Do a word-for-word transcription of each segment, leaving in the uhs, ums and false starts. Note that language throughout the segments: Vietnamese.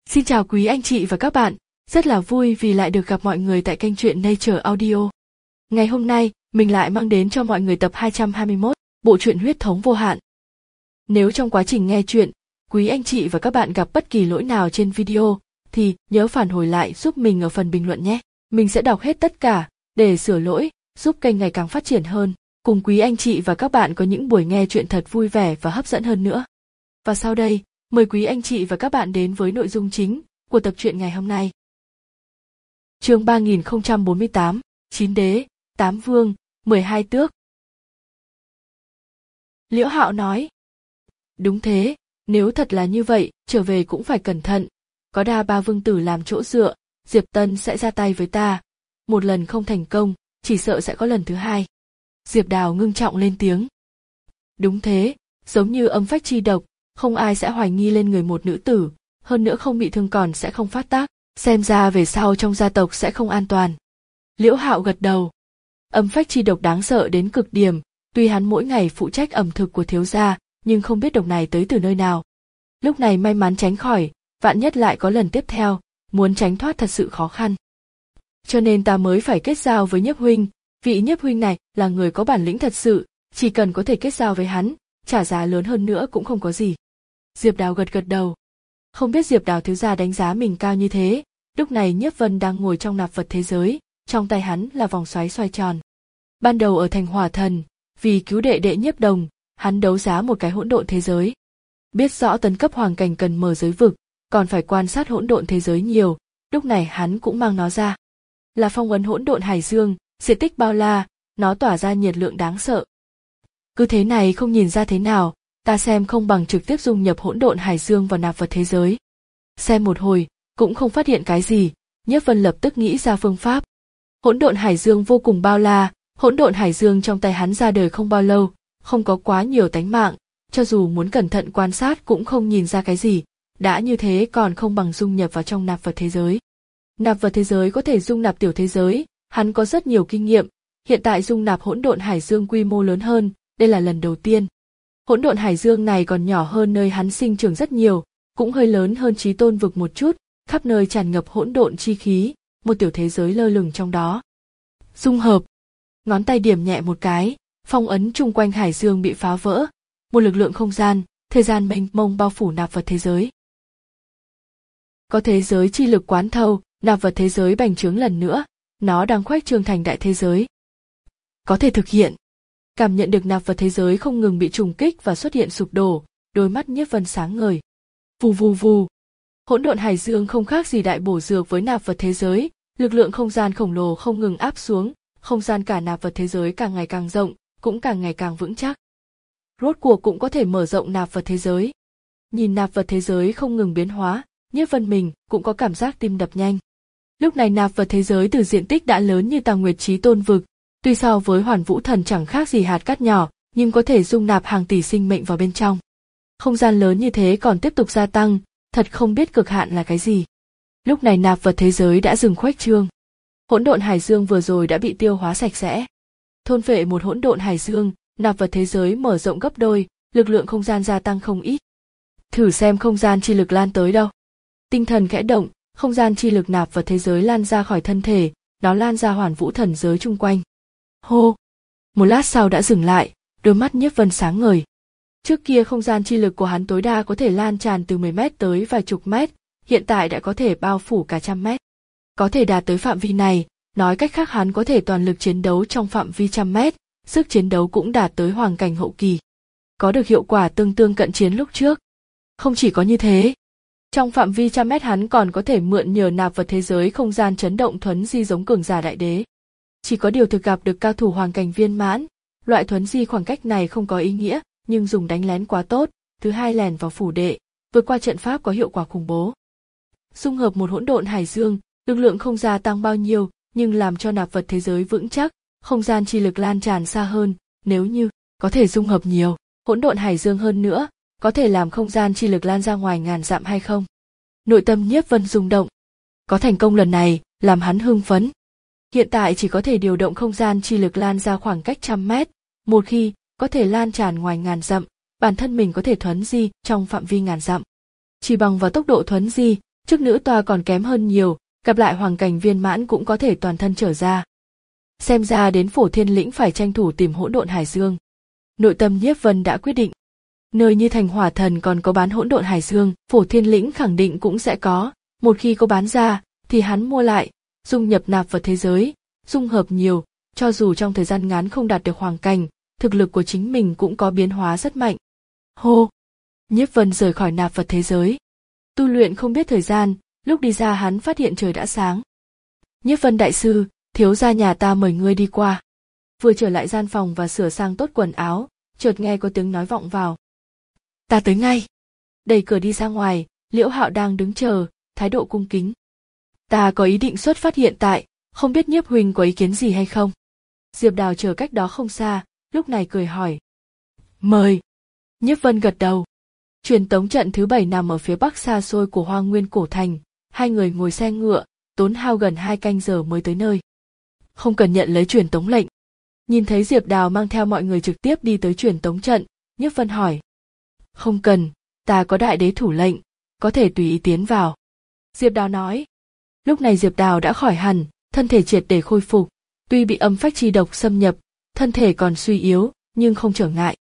Xin chào quý anh chị và các bạn, rất là vui vì lại được gặp mọi người tại kênh truyện Nature Audio. Ngày hôm nay, mình lại mang đến cho mọi người tập hai trăm hai mươi mốt, bộ truyện Huyết thống vô hạn. Nếu trong quá trình nghe truyện, quý anh chị và các bạn gặp bất kỳ lỗi nào trên video, thì nhớ phản hồi lại giúp mình ở phần bình luận nhé. Mình sẽ đọc hết tất cả, để sửa lỗi, giúp kênh ngày càng phát triển hơn, cùng quý anh chị và các bạn có những buổi nghe truyện thật vui vẻ và hấp dẫn hơn nữa. Và sau đây, mời quý anh chị và các bạn đến với nội dung chính của tập truyện ngày hôm nay. Chương ba nghìn không trăm bốn mươi tám, chín đế, tám vương, mười hai tước. Liễu Hạo nói. Đúng thế, nếu thật là như vậy, trở về cũng phải cẩn thận. Có đa ba vương tử làm chỗ dựa, Diệp Tân sẽ ra tay với ta. Một lần không thành công, chỉ sợ sẽ có lần thứ hai. Diệp Đào ngưng trọng lên tiếng. Đúng thế, giống như âm phách chi độc, không ai sẽ hoài nghi lên người một nữ tử, hơn nữa không bị thương còn sẽ không phát tác, xem ra về sau trong gia tộc sẽ không an toàn. Liễu Hạo gật đầu. Âm phách chi độc đáng sợ đến cực điểm, tuy hắn mỗi ngày phụ trách ẩm thực của thiếu gia, nhưng không biết độc này tới từ nơi nào. Lúc này may mắn tránh khỏi, vạn nhất lại có lần tiếp theo, muốn tránh thoát thật sự khó khăn. Cho nên ta mới phải kết giao với Nhiếp huynh, vị Nhiếp huynh này là người có bản lĩnh thật sự, chỉ cần có thể kết giao với hắn, trả giá lớn hơn nữa cũng không có gì. Diệp Đào gật gật đầu. Không biết Diệp Đào thiếu gia đánh giá mình cao như thế, lúc này Nhiếp Vân đang ngồi trong nạp vật thế giới, trong tay hắn là vòng xoáy xoay tròn. Ban đầu ở thành Hỏa Thần, vì cứu đệ đệ Nhiếp Đồng, hắn đấu giá một cái hỗn độn thế giới. Biết rõ tấn cấp hoàng cảnh cần mở giới vực, còn phải quan sát hỗn độn thế giới nhiều, lúc này hắn cũng mang nó ra. Là phong ấn hỗn độn hải dương, diện tích bao la, nó tỏa ra nhiệt lượng đáng sợ. Cứ thế này không nhìn ra thế nào, ta xem không bằng trực tiếp dung nhập hỗn độn hải dương vào nạp vật thế giới. Xem một hồi, cũng không phát hiện cái gì, Nhiếp Vân lập tức nghĩ ra phương pháp. Hỗn độn hải dương vô cùng bao la, hỗn độn hải dương trong tay hắn ra đời không bao lâu, không có quá nhiều tánh mạng, cho dù muốn cẩn thận quan sát cũng không nhìn ra cái gì, đã như thế còn không bằng dung nhập vào trong nạp vật thế giới. Nạp vật thế giới có thể dung nạp tiểu thế giới, hắn có rất nhiều kinh nghiệm, hiện tại dung nạp hỗn độn hải dương quy mô lớn hơn, đây là lần đầu tiên. Hỗn độn hải dương này còn nhỏ hơn nơi hắn sinh trưởng rất nhiều, cũng hơi lớn hơn Chí Tôn vực một chút, khắp nơi tràn ngập hỗn độn chi khí, một tiểu thế giới lơ lửng trong đó. Dung hợp. Ngón tay điểm nhẹ một cái, phong ấn chung quanh hải dương bị phá vỡ, một lực lượng không gian, thời gian mênh mông bao phủ nạp vật thế giới. Có thế giới chi lực quán thâu, nạp vật thế giới bành trướng lần nữa, nó đang khoách trương thành đại thế giới. Có thể thực hiện. Cảm nhận được nạp vật thế giới không ngừng bị trùng kích và xuất hiện sụp đổ, đôi mắt Nhiếp Vân sáng ngời. Vù vù vù. Hỗn độn hải dương không khác gì đại bổ dược với nạp vật thế giới, lực lượng không gian khổng lồ không ngừng áp xuống, không gian cả nạp vật thế giới càng ngày càng rộng, cũng càng ngày càng vững chắc. Rốt cuộc cũng có thể mở rộng nạp vật thế giới. Nhìn nạp vật thế giới không ngừng biến hóa, Nhiếp Vân mình cũng có cảm giác tim đập nhanh. Lúc này nạp vật thế giới từ diện tích đã lớn như Tàng Nguyệt Chí Tôn vực, tuy so với Hoàn Vũ Thần chẳng khác gì hạt cát nhỏ, nhưng có thể dung nạp hàng tỷ sinh mệnh vào bên trong. Không gian lớn như thế còn tiếp tục gia tăng, thật không biết cực hạn là cái gì. Lúc này nạp vật thế giới đã dừng khuếch trương. Hỗn độn hải dương vừa rồi đã bị tiêu hóa sạch sẽ. Thôn phệ một hỗn độn hải dương, nạp vật thế giới mở rộng gấp đôi, lực lượng không gian gia tăng không ít. Thử xem không gian chi lực lan tới đâu. Tinh thần khẽ động, không gian chi lực nạp vật thế giới lan ra khỏi thân thể, nó lan ra Hoàn Vũ Thần giới chung quanh. Hô! Một lát sau đã dừng lại, đôi mắt Nhiếp Vân sáng ngời. Trước kia không gian chi lực của hắn tối đa có thể lan tràn từ mười mét tới vài chục mét, hiện tại đã có thể bao phủ cả trăm mét. Có thể đạt tới phạm vi này, nói cách khác hắn có thể toàn lực chiến đấu trong phạm vi trăm mét, sức chiến đấu cũng đạt tới hoàng cảnh hậu kỳ. Có được hiệu quả tương tương cận chiến lúc trước. Không chỉ có như thế, trong phạm vi trăm mét hắn còn có thể mượn nhờ nạp vật thế giới không gian chấn động thuấn di giống cường giả đại đế. Chỉ có điều thực gặp được cao thủ hoàng cảnh viên mãn, loại thuấn di khoảng cách này không có ý nghĩa, nhưng dùng đánh lén quá tốt, thứ hai lèn vào phủ đệ, vượt qua trận pháp có hiệu quả khủng bố. Dung hợp một hỗn độn hải dương, lực lượng không gia tăng bao nhiêu, nhưng làm cho nạp vật thế giới vững chắc, không gian chi lực lan tràn xa hơn, nếu như có thể dung hợp nhiều hỗn độn hải dương hơn nữa, có thể làm không gian chi lực lan ra ngoài ngàn dặm hay không? Nội tâm Nhiếp Vân rung động. Có thành công lần này, làm hắn hưng phấn. Hiện tại chỉ có thể điều động không gian chi lực lan ra khoảng cách trăm mét, một khi có thể lan tràn ngoài ngàn dặm, bản thân mình có thể thuấn di trong phạm vi ngàn dặm. Chỉ bằng vào tốc độ thuấn di, Trước nữ toa còn kém hơn nhiều, gặp lại hoàng cảnh viên mãn cũng có thể toàn thân trở ra. Xem ra đến Phổ Thiên Lĩnh phải tranh thủ tìm hỗn độn hải dương. Nội tâm Nhiếp Vân đã quyết định. Nơi như Thành Hỏa Thần còn có bán hỗn độn hải dương, Phổ Thiên Lĩnh khẳng định cũng sẽ có. Một khi có bán ra, thì hắn mua lại, dung nhập nạp vào thế giới, dung hợp nhiều, cho dù trong thời gian ngắn không đạt được hoàng cảnh, thực lực của chính mình cũng có biến hóa rất mạnh. Hô! Nhiếp Vân rời khỏi nạp vật thế giới. Tu luyện không biết thời gian, lúc đi ra hắn phát hiện trời đã sáng. Nhiếp Vân đại sư, thiếu gia nhà ta mời ngươi đi qua. Vừa trở lại gian phòng và sửa sang tốt quần áo, chợt nghe có tiếng nói vọng vào. Ta tới ngay. Đẩy cửa đi ra ngoài, Liễu Hạo đang đứng chờ, thái độ cung kính. Ta có ý định xuất phát hiện tại, không biết Nhiếp huynh có ý kiến gì hay không? Diệp Đào chờ cách đó không xa, lúc này cười hỏi. Mời. Nhiếp Vân gật đầu. Truyền tống trận thứ bảy nằm ở phía bắc xa xôi của Hoa Nguyên cổ thành, hai người ngồi xe ngựa, tốn hao gần hai canh giờ mới tới nơi. Không cần nhận lấy truyền tống lệnh. Nhìn thấy Diệp Đào mang theo mọi người trực tiếp đi tới truyền tống trận, Nhiếp Vân hỏi. Không cần, ta có đại đế thủ lệnh, có thể tùy ý tiến vào. Diệp Đào nói. Lúc này Diệp Đào đã khỏi hẳn, thân thể triệt để khôi phục, tuy bị âm phách chi độc xâm nhập, thân thể còn suy yếu, nhưng không trở ngại.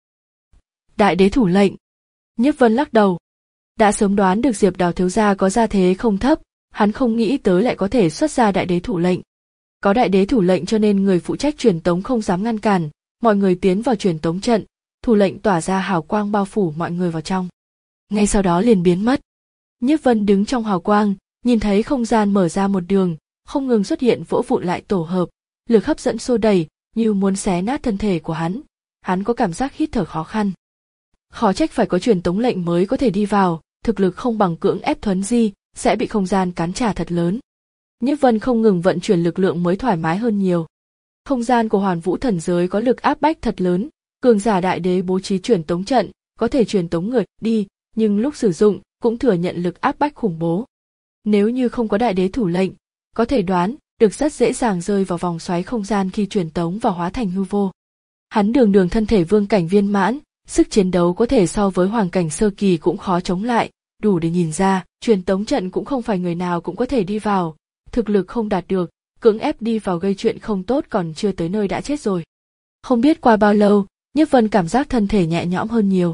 Đại đế thủ lệnh. Nhiếp Vân lắc đầu. Đã sớm đoán được Diệp Đào thiếu gia có gia thế không thấp, hắn không nghĩ tới lại có thể xuất ra đại đế thủ lệnh. Có đại đế thủ lệnh cho nên người phụ trách truyền tống không dám ngăn cản, mọi người tiến vào truyền tống trận, thủ lệnh tỏa ra hào quang bao phủ mọi người vào trong. Ngay sau đó liền biến mất. Nhiếp Vân đứng trong hào quang, nhìn thấy không gian mở ra một đường, không ngừng xuất hiện vỡ vụn lại tổ hợp, lực hấp dẫn xô đẩy, như muốn xé nát thân thể của hắn. Hắn có cảm giác hít thở khó khăn. Khó trách phải có truyền tống lệnh mới có thể đi vào, thực lực không bằng cưỡng ép thuấn di, sẽ bị không gian cắn trả thật lớn. Nhiếp Vân không ngừng vận chuyển lực lượng mới thoải mái hơn nhiều. Không gian của Hoàn Vũ thần giới có lực áp bách thật lớn, cường giả đại đế bố trí truyền tống trận, có thể truyền tống người đi, nhưng lúc sử dụng cũng thừa nhận lực áp bách khủng bố. Nếu như không có đại đế thủ lệnh, có thể đoán được rất dễ dàng rơi vào vòng xoáy không gian khi truyền tống và hóa thành hư vô. Hắn đường đường thân thể vương cảnh viên mãn, sức chiến đấu có thể so với hoàng cảnh sơ kỳ cũng khó chống lại, đủ để nhìn ra, truyền tống trận cũng không phải người nào cũng có thể đi vào, thực lực không đạt được, cưỡng ép đi vào gây chuyện không tốt còn chưa tới nơi đã chết rồi. Không biết qua bao lâu, Nhiếp Vân cảm giác thân thể nhẹ nhõm hơn nhiều.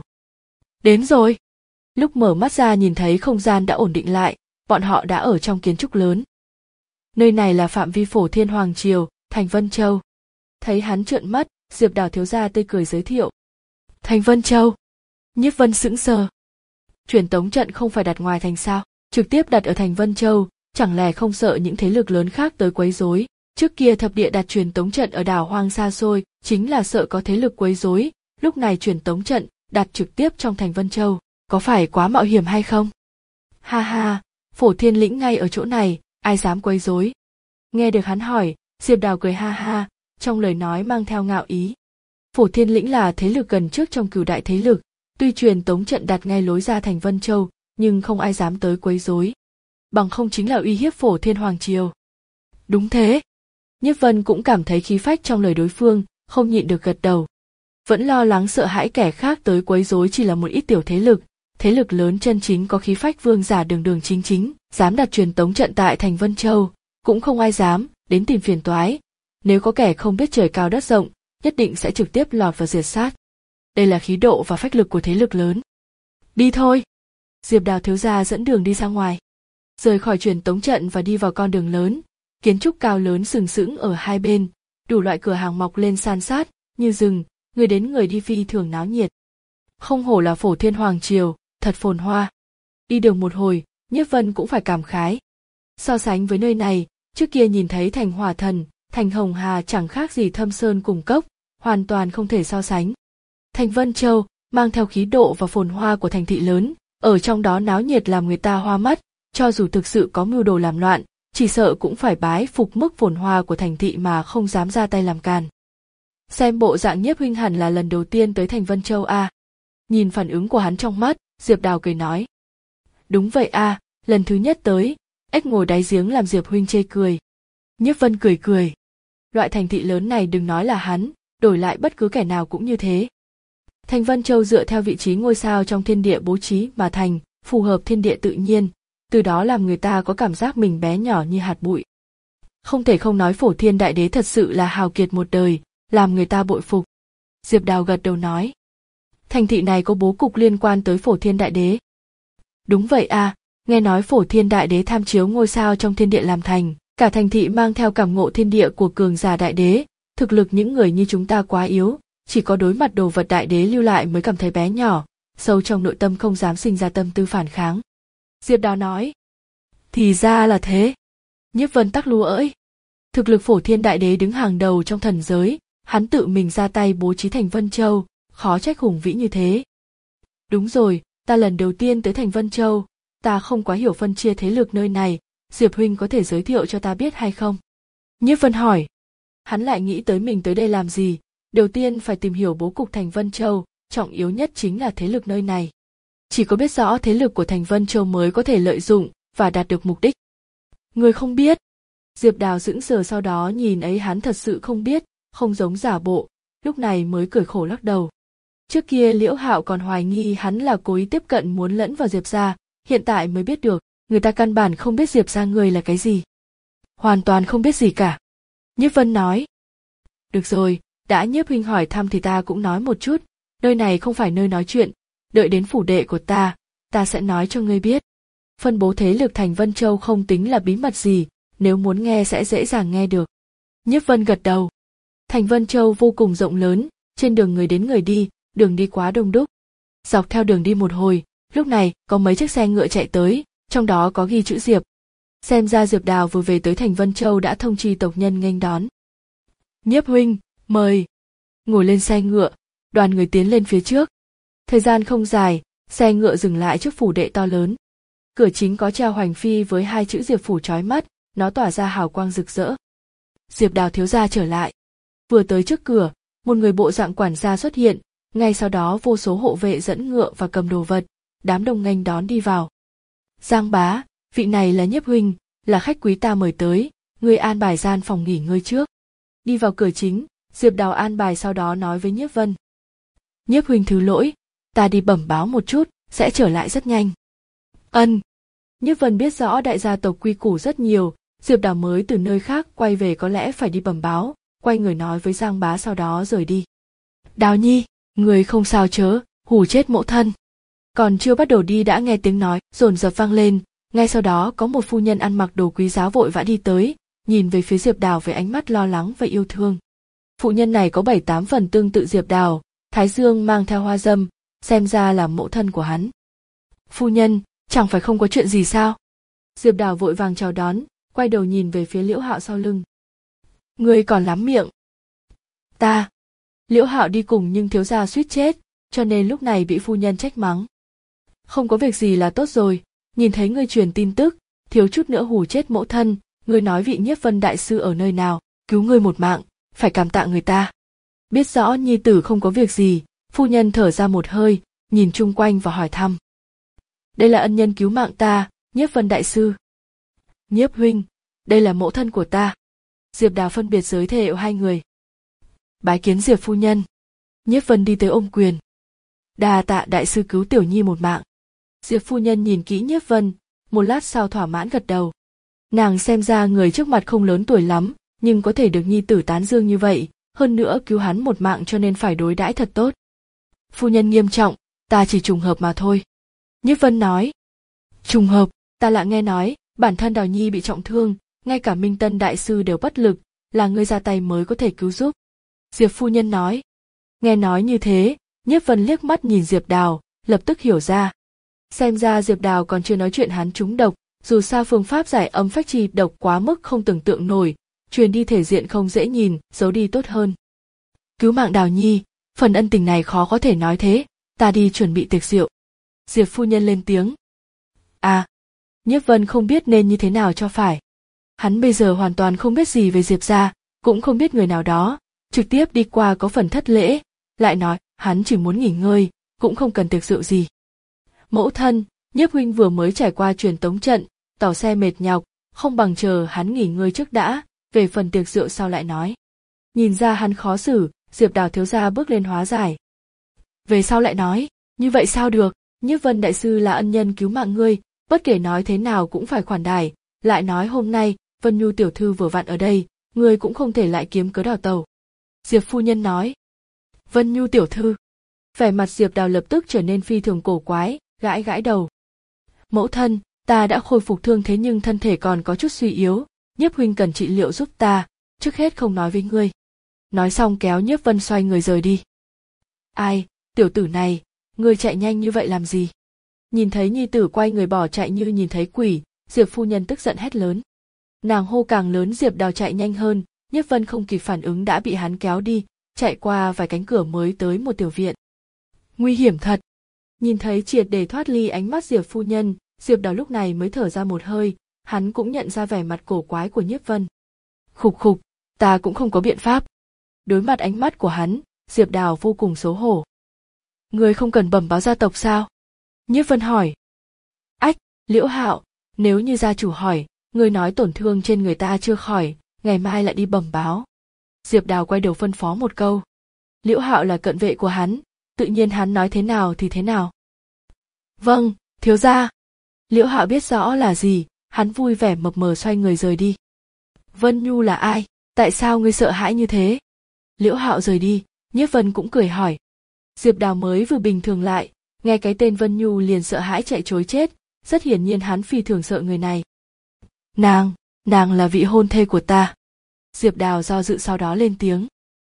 Đến rồi! Lúc mở mắt ra nhìn thấy không gian đã ổn định lại, bọn họ đã ở trong kiến trúc lớn. Nơi này là phạm vi Phổ Thiên Hoàng Triều, Thành Vân Châu. Thấy hắn trợn mắt, Diệp Đào thiếu gia tươi cười giới thiệu. Thành Vân Châu. Nhiếp Vân sững sờ. Truyền tống trận không phải đặt ngoài thành sao, trực tiếp đặt ở Thành Vân Châu, chẳng lẽ không sợ những thế lực lớn khác tới quấy rối? Trước kia thập địa đặt truyền tống trận ở đảo hoang xa xôi, chính là sợ có thế lực quấy rối, lúc này truyền tống trận đặt trực tiếp trong Thành Vân Châu, có phải quá mạo hiểm hay không? Ha ha, Phổ Thiên Lĩnh ngay ở chỗ này, ai dám quấy rối? Nghe được hắn hỏi, Diệp Đào cười ha ha, trong lời nói mang theo ngạo ý. Phổ Thiên Lĩnh là thế lực gần trước trong cửu đại thế lực, tuy truyền tống trận đặt ngay lối ra Thành Vân Châu, nhưng không ai dám tới quấy rối. Bằng không chính là uy hiếp Phổ Thiên Hoàng Triều. Đúng thế. Nhiếp Vân cũng cảm thấy khí phách trong lời đối phương, không nhịn được gật đầu. Vẫn lo lắng sợ hãi kẻ khác tới quấy rối chỉ là một ít tiểu thế lực, thế lực lớn chân chính có khí phách vương giả đường đường chính chính, dám đặt truyền tống trận tại Thành Vân Châu, cũng không ai dám đến tìm phiền toái. Nếu có kẻ không biết trời cao đất rộng, nhất định sẽ trực tiếp lọt vào diệt sát. Đây là khí độ và phách lực của thế lực lớn. Đi thôi. Diệp Đào thiếu gia dẫn đường đi ra ngoài. Rời khỏi truyền tống trận và đi vào con đường lớn, kiến trúc cao lớn sừng sững ở hai bên, đủ loại cửa hàng mọc lên san sát, như rừng, người đến người đi phi thường náo nhiệt. Không hổ là Phổ Thiên Hoàng Triều, thật phồn hoa. Đi đường một hồi, Nhiếp Vân cũng phải cảm khái. So sánh với nơi này, trước kia nhìn thấy Thành Hỏa Thần, Thành Hồng Hà chẳng khác gì Thâm Sơn cùng cốc, hoàn toàn không thể so sánh. Thành Vân Châu mang theo khí độ và phồn hoa của thành thị lớn, ở trong đó náo nhiệt làm người ta hoa mắt, cho dù thực sự có mưu đồ làm loạn, chỉ sợ cũng phải bái phục mức phồn hoa của thành thị mà không dám ra tay làm càn. Xem bộ dạng Nhiếp huynh hẳn là lần đầu tiên tới Thành Vân Châu a. À. Nhìn phản ứng của hắn trong mắt, Diệp Đào cười nói. Đúng vậy a, à, lần thứ nhất tới, ếch ngồi đáy giếng làm Diệp huynh chê cười. Nhiếp Vân cười cười. Loại thành thị lớn này đừng nói là hắn, đổi lại bất cứ kẻ nào cũng như thế. Thành Vân Châu dựa theo vị trí ngôi sao trong thiên địa bố trí mà thành, phù hợp thiên địa tự nhiên, từ đó làm người ta có cảm giác mình bé nhỏ như hạt bụi. Không thể không nói Phổ Thiên Đại Đế thật sự là hào kiệt một đời, làm người ta bội phục. Diệp Đào gật đầu nói. Thành thị này có bố cục liên quan tới Phổ Thiên Đại Đế. Đúng vậy à, nghe nói Phổ Thiên Đại Đế tham chiếu ngôi sao trong thiên địa làm thành, cả thành thị mang theo cảm ngộ thiên địa của cường giả Đại Đế, thực lực những người như chúng ta quá yếu, chỉ có đối mặt đồ vật Đại Đế lưu lại mới cảm thấy bé nhỏ, sâu trong nội tâm không dám sinh ra tâm tư phản kháng. Diệp Đào nói. Thì ra là thế. Nhiếp Vân tắc lúa ơi. Thực lực Phổ Thiên Đại Đế đứng hàng đầu trong thần giới, hắn tự mình ra tay bố trí thành Vân Châu, khó trách hùng vĩ như thế. Đúng rồi, ta lần đầu tiên tới thành Vân Châu, ta không quá hiểu phân chia thế lực nơi này, Diệp huynh có thể giới thiệu cho ta biết hay không? Nhiếp Vân hỏi. Hắn lại nghĩ tới mình tới đây làm gì, đầu tiên phải tìm hiểu bố cục thành Vân Châu, trọng yếu nhất chính là thế lực nơi này. Chỉ có biết rõ thế lực của thành Vân Châu mới có thể lợi dụng và đạt được mục đích. Người không biết. Diệp Đào sững sờ, sau đó nhìn ấy hắn thật sự không biết, không giống giả bộ, lúc này mới cười khổ lắc đầu. Trước kia Liễu Hạo còn hoài nghi hắn là cố ý tiếp cận muốn lẫn vào Diệp gia, hiện tại mới biết được, người ta căn bản không biết Diệp gia người là cái gì. Hoàn toàn không biết gì cả. Nhiếp Vân nói. Được rồi, đã Nhiếp huynh hỏi thăm thì ta cũng nói một chút, nơi này không phải nơi nói chuyện, đợi đến phủ đệ của ta, ta sẽ nói cho ngươi biết. Phân bố thế lực thành Vân Châu không tính là bí mật gì, nếu muốn nghe sẽ dễ dàng nghe được. Nhiếp Vân gật đầu. Thành Vân Châu vô cùng rộng lớn, trên đường người đến người đi, đường đi quá đông đúc. Dọc theo đường đi một hồi, lúc này có mấy chiếc xe ngựa chạy tới, trong đó có ghi chữ Diệp. Xem ra Diệp Đào vừa về tới thành Vân Châu đã thông chi tộc nhân nghênh đón. Nhiếp huynh, mời. Ngồi lên xe ngựa, đoàn người tiến lên phía trước. Thời gian không dài, xe ngựa dừng lại trước phủ đệ to lớn. Cửa chính có treo hoành phi với hai chữ Diệp phủ chói mắt, nó tỏa ra hào quang rực rỡ. Diệp Đào thiếu gia trở lại. Vừa tới trước cửa, một người bộ dạng quản gia xuất hiện, ngay sau đó vô số hộ vệ dẫn ngựa và cầm đồ vật, đám đông nghênh đón đi vào. Giang bá, vị này là Nhiếp huynh, là khách quý ta mời tới, ngươi an bài gian phòng nghỉ ngơi trước. Đi vào cửa chính, Diệp Đào an bài sau đó nói với Nhiếp Vân. Nhiếp huynh thứ lỗi, ta đi bẩm báo một chút, sẽ trở lại rất nhanh. Ân. Nhiếp Vân biết rõ đại gia tộc quy củ rất nhiều, Diệp Đào mới từ nơi khác quay về có lẽ phải đi bẩm báo, quay người nói với Giang bá sau đó rời đi. Đào nhi, người không sao chớ, hù chết mẫu thân. Còn chưa bắt đầu đi đã nghe tiếng nói dồn dập vang lên, ngay sau đó có một phu nhân ăn mặc đồ quý giá vội vã đi tới, nhìn về phía Diệp Đào với ánh mắt lo lắng và yêu thương. Phụ nhân này có bảy tám phần tương tự Diệp Đào, thái dương mang theo hoa dâm, xem ra là mẫu thân của hắn. Phu nhân, chẳng phải không có chuyện gì sao? Diệp Đào vội vàng chào đón, quay đầu nhìn về phía Liễu Hạo sau lưng. Ngươi còn lắm miệng. Ta. Liễu Hạo đi cùng nhưng thiếu gia suýt chết, cho nên lúc này bị phu nhân trách mắng. Không có việc gì là tốt rồi, nhìn thấy ngươi truyền tin tức, thiếu chút nữa hù chết mẫu thân, ngươi nói vị Nhiếp Vân đại sư ở nơi nào, cứu ngươi một mạng, phải cảm tạ người ta. Biết rõ nhi tử không có việc gì, phu nhân thở ra một hơi, nhìn chung quanh và hỏi thăm. Đây là ân nhân cứu mạng ta, Nhiếp Vân đại sư. Nhiếp huynh, đây là mẫu thân của ta. Diệp Đào phân biệt giới thiệu hai người. Bái kiến Diệp phu nhân. Nhiếp Vân đi tới ôm quyền. Đa tạ đại sư cứu tiểu nhi một mạng. Diệp phu nhân nhìn kỹ Nhiếp Vân, một lát sau thỏa mãn gật đầu. Nàng xem ra người trước mặt không lớn tuổi lắm, nhưng có thể được nhi tử tán dương như vậy, hơn nữa cứu hắn một mạng cho nên phải đối đãi thật tốt. Phu nhân nghiêm trọng, ta chỉ trùng hợp mà thôi. Nhiếp Vân nói. Trùng hợp, ta lại nghe nói, bản thân Đào nhi bị trọng thương, ngay cả Minh Tân đại sư đều bất lực, là ngươi ra tay mới có thể cứu giúp. Diệp phu nhân nói. Nghe nói như thế, Nhiếp Vân liếc mắt nhìn Diệp Đào, lập tức hiểu ra. Xem ra Diệp Đào còn chưa nói chuyện hắn trúng độc, dù sao phương pháp giải âm phách chi độc quá mức không tưởng tượng nổi, truyền đi thể diện không dễ nhìn, giấu đi tốt hơn. Cứu mạng Đào nhi, phần ân tình này khó có thể nói thế, ta đi chuẩn bị tiệc rượu. Diệp phu nhân lên tiếng. À, Nhiếp Vân không biết nên như thế nào cho phải. Hắn bây giờ hoàn toàn không biết gì về Diệp gia, cũng không biết người nào đó, trực tiếp đi qua có phần thất lễ, lại nói hắn chỉ muốn nghỉ ngơi, cũng không cần tiệc rượu gì. Mẫu thân, Nhiếp huynh vừa mới trải qua truyền tống trận, tỏ xe mệt nhọc, không bằng chờ hắn nghỉ ngơi trước đã, về phần tiệc rượu sau lại nói. Nhìn ra hắn khó xử, Diệp Đào thiếu gia bước lên hóa giải. Về sau lại nói, như vậy sao được, Nhiếp Vân đại sư là ân nhân cứu mạng ngươi, bất kể nói thế nào cũng phải khoản đãi, lại nói hôm nay Vân Nhu tiểu thư vừa vặn ở đây, người cũng không thể lại kiếm cớ đào tẩu. Diệp phu nhân nói. Vân Nhu tiểu thư. Vẻ mặt Diệp Đào lập tức trở nên phi thường cổ quái, gãi gãi đầu. Mẫu thân, ta đã khôi phục thương thế nhưng thân thể còn có chút suy yếu, Nhiếp huynh cần trị liệu giúp ta, trước hết không nói với ngươi. Nói xong kéo Nhiếp Vân xoay người rời đi. Ai, tiểu tử này, ngươi chạy nhanh như vậy làm gì? Nhìn thấy nhi tử quay người bỏ chạy như nhìn thấy quỷ, Diệp phu nhân tức giận hét lớn. Nàng hô càng lớn Diệp Đào chạy nhanh hơn, Nhiếp Vân không kịp phản ứng đã bị hắn kéo đi, chạy qua vài cánh cửa mới tới một tiểu viện. Nguy hiểm thật. Nhìn thấy triệt để thoát ly ánh mắt Diệp phu nhân, Diệp Đào lúc này mới thở ra một hơi, hắn cũng nhận ra vẻ mặt cổ quái của Nhiếp Vân. Khục khục, ta cũng không có biện pháp. Đối mặt ánh mắt của hắn, Diệp Đào vô cùng xấu hổ. Người không cần bẩm báo gia tộc sao? Nhiếp Vân hỏi. Ách, Liễu Hạo, nếu như gia chủ hỏi, người nói tổn thương trên người ta chưa khỏi, ngày mai lại đi bẩm báo. Diệp Đào quay đầu phân phó một câu. Liễu Hạo là cận vệ của hắn, tự nhiên hắn nói thế nào thì thế nào. Vâng, thiếu gia. Liễu Hạo biết rõ là gì, hắn vui vẻ mập mờ xoay người rời đi. Vân Nhu là ai? Tại sao ngươi sợ hãi như thế? Liễu Hạo rời đi, Nhiếp Vân cũng cười hỏi. Diệp Đào mới vừa bình thường lại, nghe cái tên Vân Nhu liền sợ hãi chạy trối chết, rất hiển nhiên hắn phi thường sợ người này. Nàng, nàng là vị hôn thê của ta. Diệp Đào do dự sau đó lên tiếng.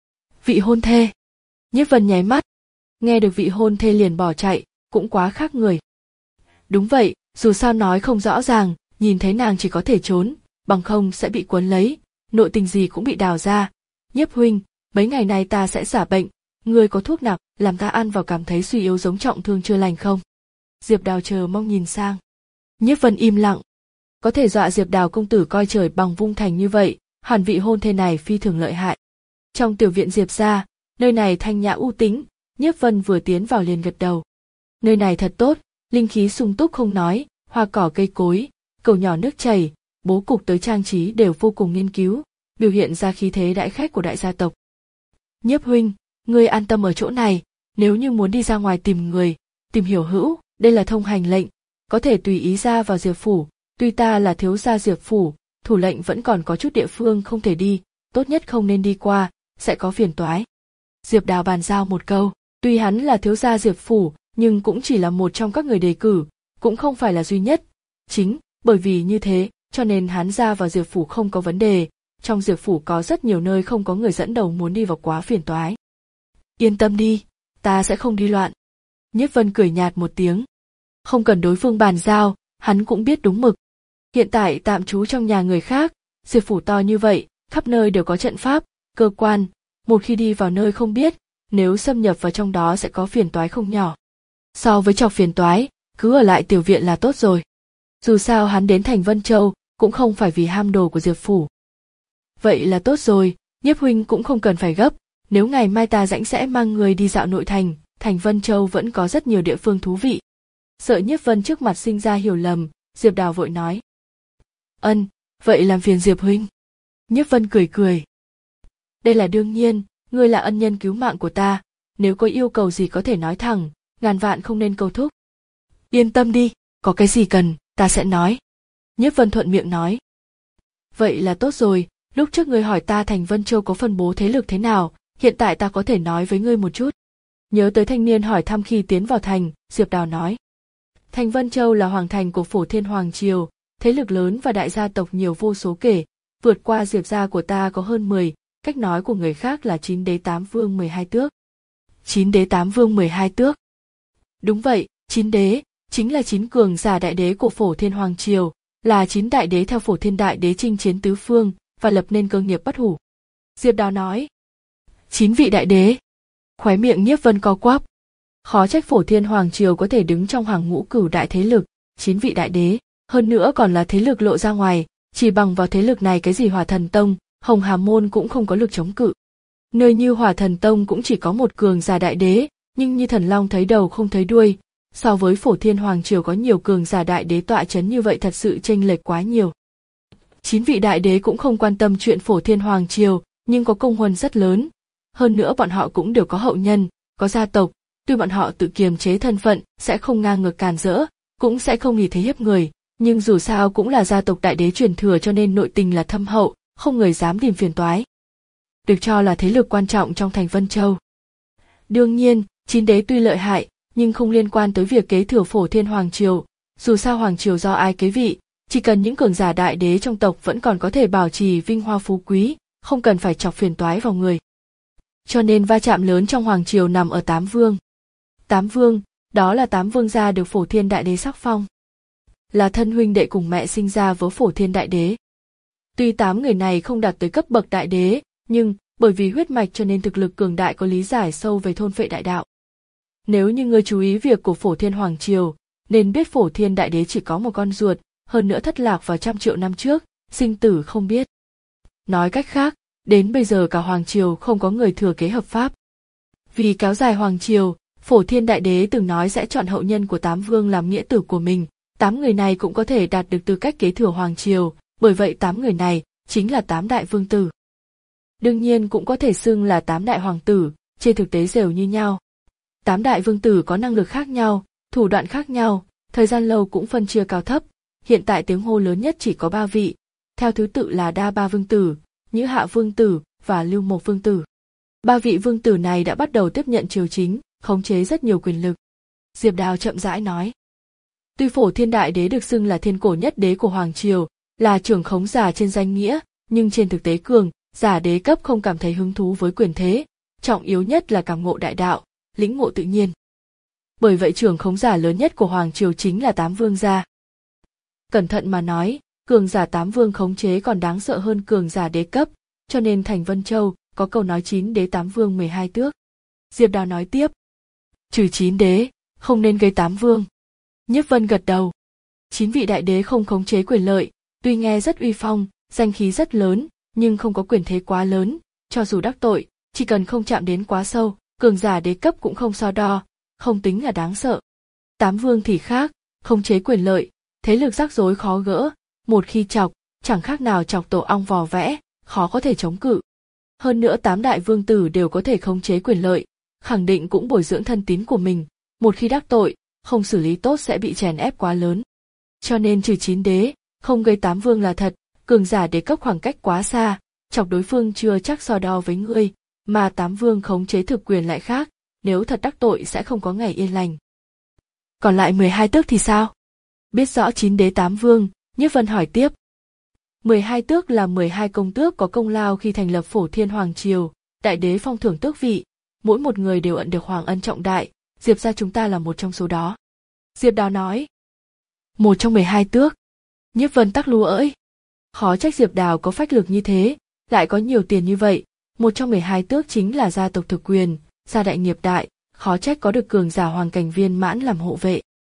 Vị hôn thê? Nhiếp Vân nháy mắt, nghe được vị hôn thê liền bỏ chạy, cũng quá khác người. Đúng vậy, dù sao nói không rõ ràng, nhìn thấy nàng chỉ có thể trốn, bằng không sẽ bị cuốn lấy, nội tình gì cũng bị đào ra. Nhiếp huynh, mấy ngày nay ta sẽ xả bệnh, ngươi có thuốc nào làm ta ăn vào cảm thấy suy yếu giống trọng thương chưa lành không? Diệp Đào chờ mong nhìn sang. Nhiếp Vân im lặng. Có thể dọa Diệp Đào công tử coi trời bằng vung thành như vậy, hẳn vị hôn thê này phi thường lợi hại. Trong tiểu viện Diệp gia, nơi này thanh nhã u tĩnh, Nhiếp Vân vừa tiến vào liền gật đầu. Nơi này thật tốt, linh khí sung túc không nói, hoa cỏ cây cối, cầu nhỏ nước chảy, bố cục tới trang trí đều vô cùng nghiên cứu, biểu hiện ra khí thế đại khách của đại gia tộc. Nhiếp huynh, ngươi an tâm ở chỗ này, nếu như muốn đi ra ngoài tìm người, tìm hiểu hữu, đây là thông hành lệnh, có thể tùy ý ra vào Diệp phủ, tuy ta là thiếu gia Diệp phủ, thủ lệnh vẫn còn có chút địa phương không thể đi, tốt nhất không nên đi qua, sẽ có phiền toái. Diệp Đào bàn giao một câu, tuy hắn là thiếu gia Diệp phủ, nhưng cũng chỉ là một trong các người đề cử, cũng không phải là duy nhất. Chính bởi vì như thế, cho nên hắn ra vào Diệp phủ không có vấn đề, trong Diệp phủ có rất nhiều nơi không có người dẫn đầu muốn đi vào quá phiền toái. Yên tâm đi, ta sẽ không đi loạn. Nhiếp Vân cười nhạt một tiếng. Không cần đối phương bàn giao, hắn cũng biết đúng mực. Hiện tại tạm trú trong nhà người khác, Diệp phủ to như vậy, khắp nơi đều có trận pháp, cơ quan, một khi đi vào nơi không biết, nếu xâm nhập vào trong đó sẽ có phiền toái không nhỏ. So với chọc phiền toái, cứ ở lại tiểu viện là tốt rồi. Dù sao hắn đến thành Vân Châu, cũng không phải vì ham đồ của Diệp phủ. Vậy là tốt rồi, Nhiếp huynh cũng không cần phải gấp, nếu ngày mai ta rảnh sẽ mang người đi dạo nội thành, thành Vân Châu vẫn có rất nhiều địa phương thú vị. Sợ Nhiếp Vân trước mặt sinh ra hiểu lầm, Diệp Đào vội nói. Ân, vậy làm phiền Diệp huynh. Nhiếp Vân cười cười. Đây là đương nhiên, ngươi là ân nhân cứu mạng của ta, nếu có yêu cầu gì có thể nói thẳng, ngàn vạn không nên câu thúc. Yên tâm đi, có cái gì cần, ta sẽ nói. Nhiếp Vân thuận miệng nói. Vậy là tốt rồi, lúc trước ngươi hỏi ta thành Vân Châu có phân bố thế lực thế nào, hiện tại ta có thể nói với ngươi một chút. Nhớ tới thanh niên hỏi thăm khi tiến vào thành, Diệp Đào nói. Thành Vân Châu là hoàng thành của Phổ Thiên Hoàng Triều, thế lực lớn và đại gia tộc nhiều vô số kể, vượt qua Diệp gia của ta có hơn mười, cách nói của người khác là chín đế tám vương mười hai tước. Chín đế tám vương mười hai tước. Đúng vậy, chín đế, chính là chín cường giả đại đế của Phổ Thiên Hoàng Triều, là chín đại đế theo Phổ Thiên Đại Đế chinh chiến tứ phương và lập nên cơ nghiệp bất hủ. Diệp Đào nói. Chín vị đại đế. Khóe miệng Nhiếp Vân co quắp. Khó trách Phổ Thiên Hoàng Triều có thể đứng trong hàng ngũ cửu đại thế lực, chín vị đại đế, hơn nữa còn là thế lực lộ ra ngoài, chỉ bằng vào thế lực này cái gì Hỏa Thần Tông, Hồng Hà Môn cũng không có lực chống cự. Nơi như Hỏa Thần Tông cũng chỉ có một cường giả đại đế, nhưng như Thần Long thấy đầu không thấy đuôi, so với Phổ Thiên Hoàng Triều có nhiều cường giả đại đế tọa chấn như vậy thật sự chênh lệch quá nhiều. Chín vị đại đế cũng không quan tâm chuyện Phổ Thiên Hoàng Triều, nhưng có công huân rất lớn. Hơn nữa bọn họ cũng đều có hậu nhân, có gia tộc, tuy bọn họ tự kiềm chế thân phận, sẽ không ngang ngược càn rỡ, cũng sẽ không nghỉ thế hiếp người, nhưng dù sao cũng là gia tộc đại đế truyền thừa cho nên nội tình là thâm hậu, không người dám tìm phiền toái. Được cho là thế lực quan trọng trong thành Vân Châu. Đương nhiên, chín đế tuy lợi hại, nhưng không liên quan tới việc kế thừa Phổ Thiên Hoàng Triều, dù sao Hoàng Triều do ai kế vị, chỉ cần những cường giả đại đế trong tộc vẫn còn có thể bảo trì vinh hoa phú quý, không cần phải chọc phiền toái vào người. Cho nên va chạm lớn trong Hoàng Triều nằm ở Tám Vương. Tám Vương, đó là tám vương gia được Phổ Thiên Đại Đế sắc phong. Là thân huynh đệ cùng mẹ sinh ra với Phổ Thiên Đại Đế. Tuy tám người này không đạt tới cấp bậc đại đế, nhưng bởi vì huyết mạch cho nên thực lực cường đại có lý giải sâu về thôn phệ đại đạo. Nếu như ngươi chú ý việc của Phổ Thiên Hoàng Triều, nên biết Phổ Thiên Đại Đế chỉ có một con ruột, hơn nữa thất lạc vào trăm triệu năm trước, sinh tử không biết. Nói cách khác, đến bây giờ cả Hoàng Triều không có người thừa kế hợp pháp. Vì kéo dài Hoàng Triều, Phổ Thiên Đại Đế từng nói sẽ chọn hậu nhân của tám vương làm nghĩa tử của mình, tám người này cũng có thể đạt được tư cách kế thừa Hoàng Triều, bởi vậy tám người này chính là tám đại vương tử. Đương nhiên cũng có thể xưng là tám đại hoàng tử, trên thực tế đều như nhau. Tám đại vương tử có năng lực khác nhau, thủ đoạn khác nhau, thời gian lâu cũng phân chia cao thấp, hiện tại tiếng hô lớn nhất chỉ có ba vị, theo thứ tự là Đa Ba Vương Tử, Nhữ Hạ Vương Tử và Lưu Mộc Vương Tử. Ba vị vương tử này đã bắt đầu tiếp nhận triều chính, khống chế rất nhiều quyền lực. Diệp Đào chậm rãi nói. Tuy Phổ Thiên Đại Đế được xưng là thiên cổ nhất đế của Hoàng Triều, là trưởng khống giả trên danh nghĩa, nhưng trên thực tế cường, giả đế cấp không cảm thấy hứng thú với quyền thế, trọng yếu nhất là cảm ngộ đại đạo, lĩnh ngộ tự nhiên. Bởi vậy trưởng khống giả lớn nhất của Hoàng Triều chính là tám vương gia. Cẩn thận mà nói, cường giả tám vương khống chế còn đáng sợ hơn cường giả đế cấp, cho nên thành Vân Châu có câu nói chín đế tám vương mười hai tước. Diệp Đào nói tiếp. Trừ chín đế, không nên gây tám vương. Nhiếp Vân gật đầu. Chín vị đại đế không khống chế quyền lợi, tuy nghe rất uy phong, danh khí rất lớn, nhưng không có quyền thế quá lớn, cho dù đắc tội, chỉ cần không chạm đến quá sâu, cường giả đế cấp cũng không so đo, không tính là đáng sợ. Tám vương thì khác, khống chế quyền lợi, thế lực rắc rối khó gỡ, một khi chọc, chẳng khác nào chọc tổ ong vò vẽ, khó có thể chống cự. Hơn nữa tám đại vương tử đều có thể khống chế quyền lợi, khẳng định cũng bồi dưỡng thân tín của mình, một khi đắc tội, không xử lý tốt sẽ bị chèn ép quá lớn. Cho nên trừ chín đế, không gây tám vương là thật, cường giả đế cấp khoảng cách quá xa, chọc đối phương chưa chắc so đo với ngươi, mà tám vương khống chế thực quyền lại khác, nếu thật đắc tội sẽ không có ngày yên lành. Còn lại mười hai tước thì sao? Biết rõ chín đế tám vương, Nhiếp Vân hỏi tiếp. mười hai tước là mười hai công tước có công lao khi thành lập Phổ Thiên Hoàng Triều, đại đế phong thưởng tước vị, mỗi một người đều ẩn được hoàng ân trọng đại, Diệp gia chúng ta là một trong số đó. Diệp Đào nói. Một trong mười hai tước. Nhiếp Vân tắc lúa ỡi. Khó trách Diệp Đào có phách lực như thế, lại có nhiều tiền như vậy, một trong mười hai tước chính là gia tộc thực quyền, gia đại nghiệp đại, khó trách có được cường giả hoàng cảnh viên mãn làm hộ vệ.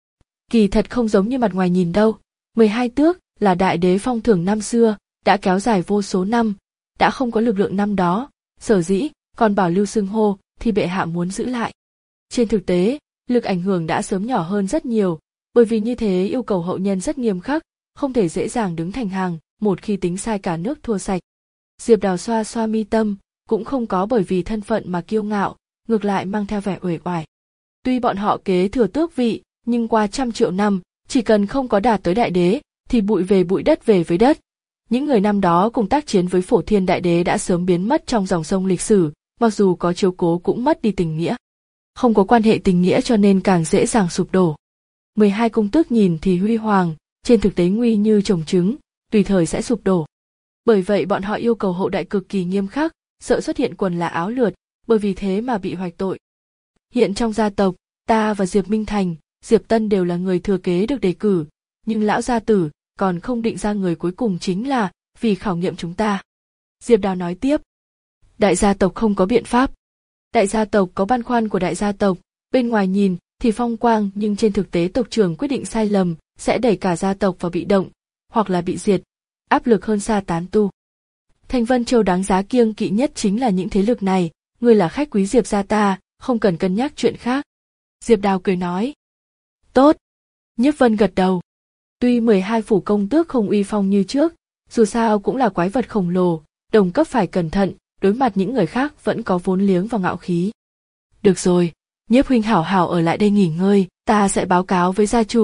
Kỳ thật không giống như mặt ngoài nhìn đâu, mười hai tước là đại đế phong thưởng năm xưa, đã kéo dài vô số năm, đã không có lực lượng năm đó, sở dĩ còn bảo lưu xưng hô thì bệ hạ muốn giữ lại. Trên thực tế, lực ảnh hưởng đã sớm nhỏ hơn rất nhiều, bởi vì như thế yêu cầu hậu nhân rất nghiêm khắc, không thể dễ dàng đứng thành hàng, một khi tính sai cả nước thua sạch. Diệp Đào xoa xoa mi tâm, cũng không có bởi vì thân phận mà kiêu ngạo, ngược lại mang theo vẻ uể oải. Tuy bọn họ kế thừa tước vị, nhưng qua trăm triệu năm, chỉ cần không có đạt tới đại đế, thì bụi về bụi đất về với đất. Những người năm đó cùng tác chiến với Phổ Thiên Đại Đế đã sớm biến mất trong dòng sông lịch sử, mặc dù có chiếu cố cũng mất đi tình nghĩa. Không có quan hệ tình nghĩa cho nên càng dễ dàng sụp đổ. mười hai công tước nhìn thì huy hoàng, trên thực tế nguy như trồng trứng, tùy thời sẽ sụp đổ. Bởi vậy bọn họ yêu cầu hậu đại cực kỳ nghiêm khắc, sợ xuất hiện quần là áo lượt, bởi vì thế mà bị hoạch tội. Hiện trong gia tộc, ta và Diệp Minh Thành, Diệp Tân đều là người thừa kế được đề cử, nhưng lão gia tử còn không định ra người cuối cùng chính là vì khảo nghiệm chúng ta. Diệp Đào nói tiếp. Đại gia tộc không có biện pháp. Đại gia tộc có băn khoăn của đại gia tộc, bên ngoài nhìn thì phong quang nhưng trên thực tế tộc trưởng quyết định sai lầm sẽ đẩy cả gia tộc vào bị động, hoặc là bị diệt, áp lực hơn xa tán tu. Thành Vân Châu đáng giá kiêng kỵ nhất chính là những thế lực này, ngươi là khách quý Diệp gia ta, không cần cân nhắc chuyện khác. Diệp Đào cười nói. Tốt. Nhiếp Vân gật đầu. Tuy mười hai phủ công tước không uy phong như trước, dù sao cũng là quái vật khổng lồ, đồng cấp phải cẩn thận, đối mặt những người khác vẫn có vốn liếng và ngạo khí. Được rồi, Nhiếp huynh hảo hảo ở lại đây nghỉ ngơi, ta sẽ báo cáo với gia chủ,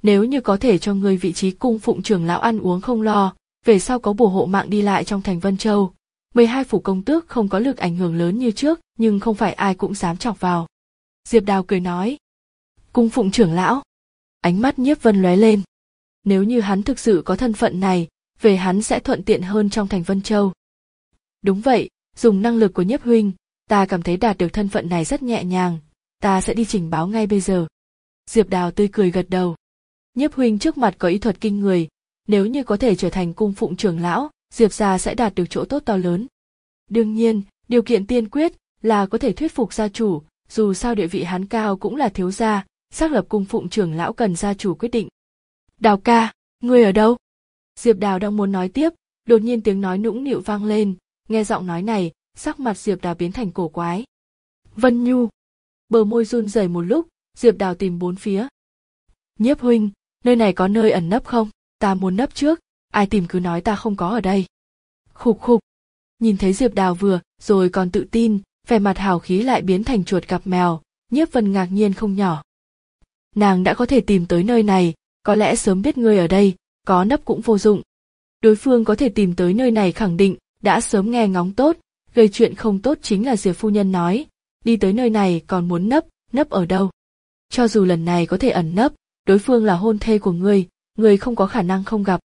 nếu như có thể cho ngươi vị trí cung phụng trưởng lão ăn uống không lo, về sau có bùa hộ mạng đi lại trong thành Vân Châu. mười hai phủ công tước không có lực ảnh hưởng lớn như trước, nhưng không phải ai cũng dám chọc vào. Diệp Đào cười nói. Cung phụng trưởng lão. Ánh mắt Nhiếp Vân lóe lên. Nếu như hắn thực sự có thân phận này, về hắn sẽ thuận tiện hơn trong thành Vân Châu. Đúng vậy, dùng năng lực của Nhiếp huynh, ta cảm thấy đạt được thân phận này rất nhẹ nhàng, ta sẽ đi trình báo ngay bây giờ. Diệp Đào tươi cười gật đầu. Nhiếp huynh trước mặt có ý thuật kinh người, nếu như có thể trở thành cung phụng trưởng lão, Diệp gia sẽ đạt được chỗ tốt to lớn. Đương nhiên, điều kiện tiên quyết là có thể thuyết phục gia chủ, dù sao địa vị hắn cao cũng là thiếu gia, xác lập cung phụng trưởng lão cần gia chủ quyết định. Đào ca, ngươi ở đâu? Diệp Đào đang muốn nói tiếp, đột nhiên tiếng nói nũng nịu vang lên, nghe giọng nói này, sắc mặt Diệp Đào biến thành cổ quái. Vân Nhu. Bờ môi run rẩy một lúc, Diệp Đào tìm bốn phía. Nhiếp huynh, nơi này có nơi ẩn nấp không? Ta muốn nấp trước, ai tìm cứ nói ta không có ở đây. Khục khục. Nhìn thấy Diệp Đào vừa rồi còn tự tin, vẻ mặt hào khí lại biến thành chuột gặp mèo, Nhiếp Vân ngạc nhiên không nhỏ. Nàng đã có thể tìm tới nơi này, có lẽ sớm biết ngươi ở đây, có nấp cũng vô dụng. Đối phương có thể tìm tới nơi này khẳng định, đã sớm nghe ngóng tốt, gây chuyện không tốt chính là Diệp phu nhân nói, đi tới nơi này còn muốn nấp, nấp ở đâu? Cho dù lần này có thể ẩn nấp, đối phương là hôn thê của ngươi, ngươi không có khả năng không gặp.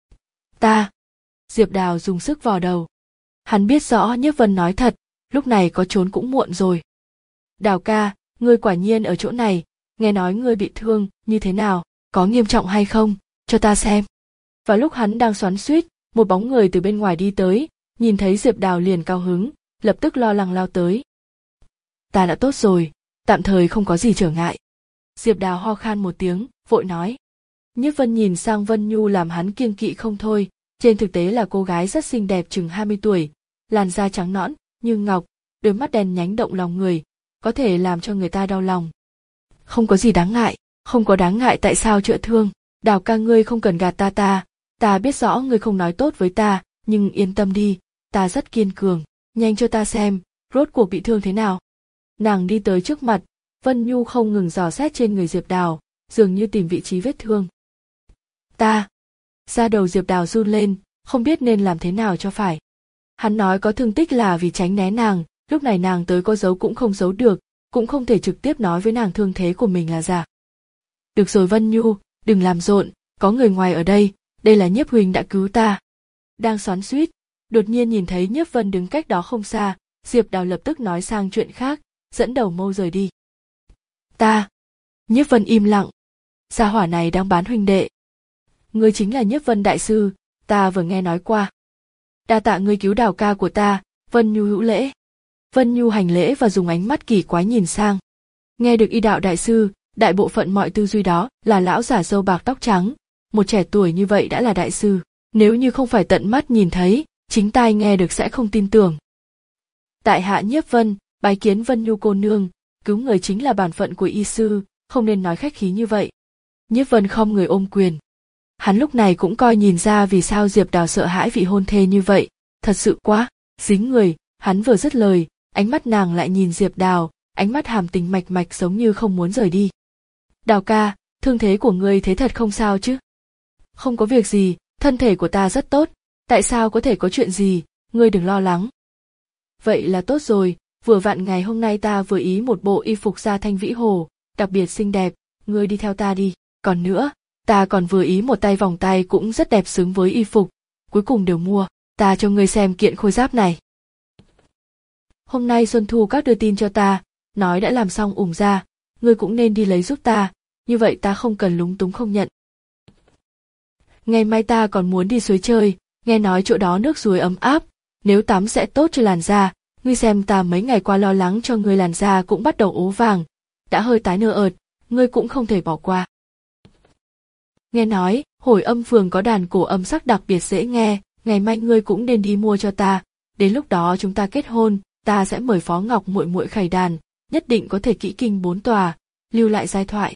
Ta. Diệp Đào dùng sức vò đầu. Hắn biết rõ Nhiếp Vân nói thật, lúc này có trốn cũng muộn rồi. Đào ca, ngươi quả nhiên ở chỗ này, nghe nói ngươi bị thương, như thế nào, có nghiêm trọng hay không, cho ta xem. Và lúc hắn đang xoắn xuýt, một bóng người từ bên ngoài đi tới, nhìn thấy Diệp Đào liền cao hứng, lập tức lo lắng lao tới. Ta đã tốt rồi, tạm thời không có gì trở ngại. Diệp Đào ho khan một tiếng, vội nói. Nhiếp Vân nhìn sang Vân Nhu làm hắn kiêng kỵ không thôi, trên thực tế là cô gái rất xinh đẹp chừng hai mươi tuổi, làn da trắng nõn, như ngọc, đôi mắt đen nhánh động lòng người, có thể làm cho người ta đau lòng. Không có gì đáng ngại, không có đáng ngại tại sao chữa thương, Đào ca ngươi không cần gạt ta ta, ta biết rõ ngươi không nói tốt với ta, nhưng yên tâm đi, ta rất kiên cường, nhanh cho ta xem, rốt cuộc bị thương thế nào. Nàng đi tới trước mặt, Vân Nhu không ngừng dò xét trên người Diệp Đào, dường như tìm vị trí vết thương. Ta. Da đầu Diệp Đào run lên, không biết nên làm thế nào cho phải. Hắn nói có thương tích là vì tránh né nàng, lúc này nàng tới có giấu cũng không giấu được, cũng không thể trực tiếp nói với nàng thương thế của mình là giả. Được rồi Vân Nhu, đừng làm rộn, có người ngoài ở đây, đây là Nhiếp huynh đã cứu ta. Đang xoắn xuýt, đột nhiên nhìn thấy Nhiếp Vân đứng cách đó không xa, Diệp Đào lập tức nói sang chuyện khác, dẫn đầu mâu rời đi. Ta. Nhiếp Vân im lặng. Gia hỏa này đang bán huynh đệ. Ngươi chính là Nhiếp Vân đại sư, ta vừa nghe nói qua. Đa tạ ngươi cứu Đào ca của ta, Vân Nhu hữu lễ. Vân Nhu hành lễ và dùng ánh mắt kỳ quái nhìn sang. Nghe được y đạo đại sư, đại bộ phận mọi tư duy đó là lão giả râu bạc tóc trắng, một trẻ tuổi như vậy đã là đại sư, nếu như không phải tận mắt nhìn thấy, chính tai nghe được sẽ không tin tưởng. Tại hạ Nhiếp Vân, bái kiến Vân Nhu cô nương, cứu người chính là bản phận của y sư, không nên nói khách khí như vậy. Nhiếp Vân khom người ôm quyền. Hắn lúc này cũng coi nhìn ra vì sao Diệp Đào sợ hãi vị hôn thê như vậy, thật sự quá, dính người, hắn vừa dứt lời, ánh mắt nàng lại nhìn Diệp Đào, ánh mắt hàm tình mạch mạch giống như không muốn rời đi. Đào ca, thương thế của ngươi thế thật không sao chứ? Không có việc gì, thân thể của ta rất tốt, tại sao có thể có chuyện gì, ngươi đừng lo lắng. Vậy là tốt rồi, vừa vặn ngày hôm nay ta vừa ý một bộ y phục da thanh vĩ hồ, đặc biệt xinh đẹp, ngươi đi theo ta đi, còn nữa, ta còn vừa ý một tay vòng tay cũng rất đẹp xứng với y phục, cuối cùng đều mua, ta cho ngươi xem kiện khôi giáp này. Hôm nay Xuân Thu các đưa tin cho ta, nói đã làm xong ủng ra, ngươi cũng nên đi lấy giúp ta, như vậy ta không cần lúng túng không nhận. Ngày mai ta còn muốn đi suối chơi, nghe nói chỗ đó nước suối ấm áp, nếu tắm sẽ tốt cho làn da, ngươi xem ta mấy ngày qua lo lắng cho ngươi làn da cũng bắt đầu ố vàng, đã hơi tái nơ ợt, ngươi cũng không thể bỏ qua. Nghe nói, Hồi Âm phường có đàn cổ âm sắc đặc biệt dễ nghe, ngày mai ngươi cũng nên đi mua cho ta, đến lúc đó chúng ta kết hôn, ta sẽ mời Phó Ngọc muội muội khải đàn, nhất định có thể kỹ kinh bốn tòa, lưu lại giai thoại.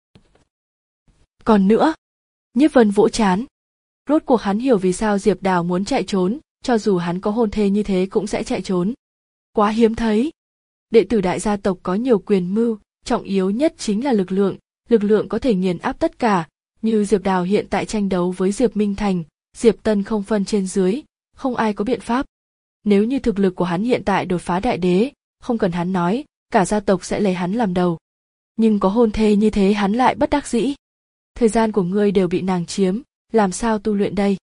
Còn nữa, Nhiếp Vân vỗ chán. Rốt cuộc hắn hiểu vì sao Diệp Đào muốn chạy trốn, cho dù hắn có hôn thê như thế cũng sẽ chạy trốn. Quá hiếm thấy. Đệ tử đại gia tộc có nhiều quyền mưu, trọng yếu nhất chính là lực lượng, lực lượng có thể nghiền áp tất cả, Như Diệp Đào hiện tại tranh đấu với Diệp Minh Thành, Diệp Tân không phân trên dưới, không ai có biện pháp. Nếu như thực lực của hắn hiện tại đột phá đại đế, không cần hắn nói, cả gia tộc sẽ lấy hắn làm đầu. Nhưng có hôn thê như thế hắn lại bất đắc dĩ. Thời gian của ngươi đều bị nàng chiếm, làm sao tu luyện đây?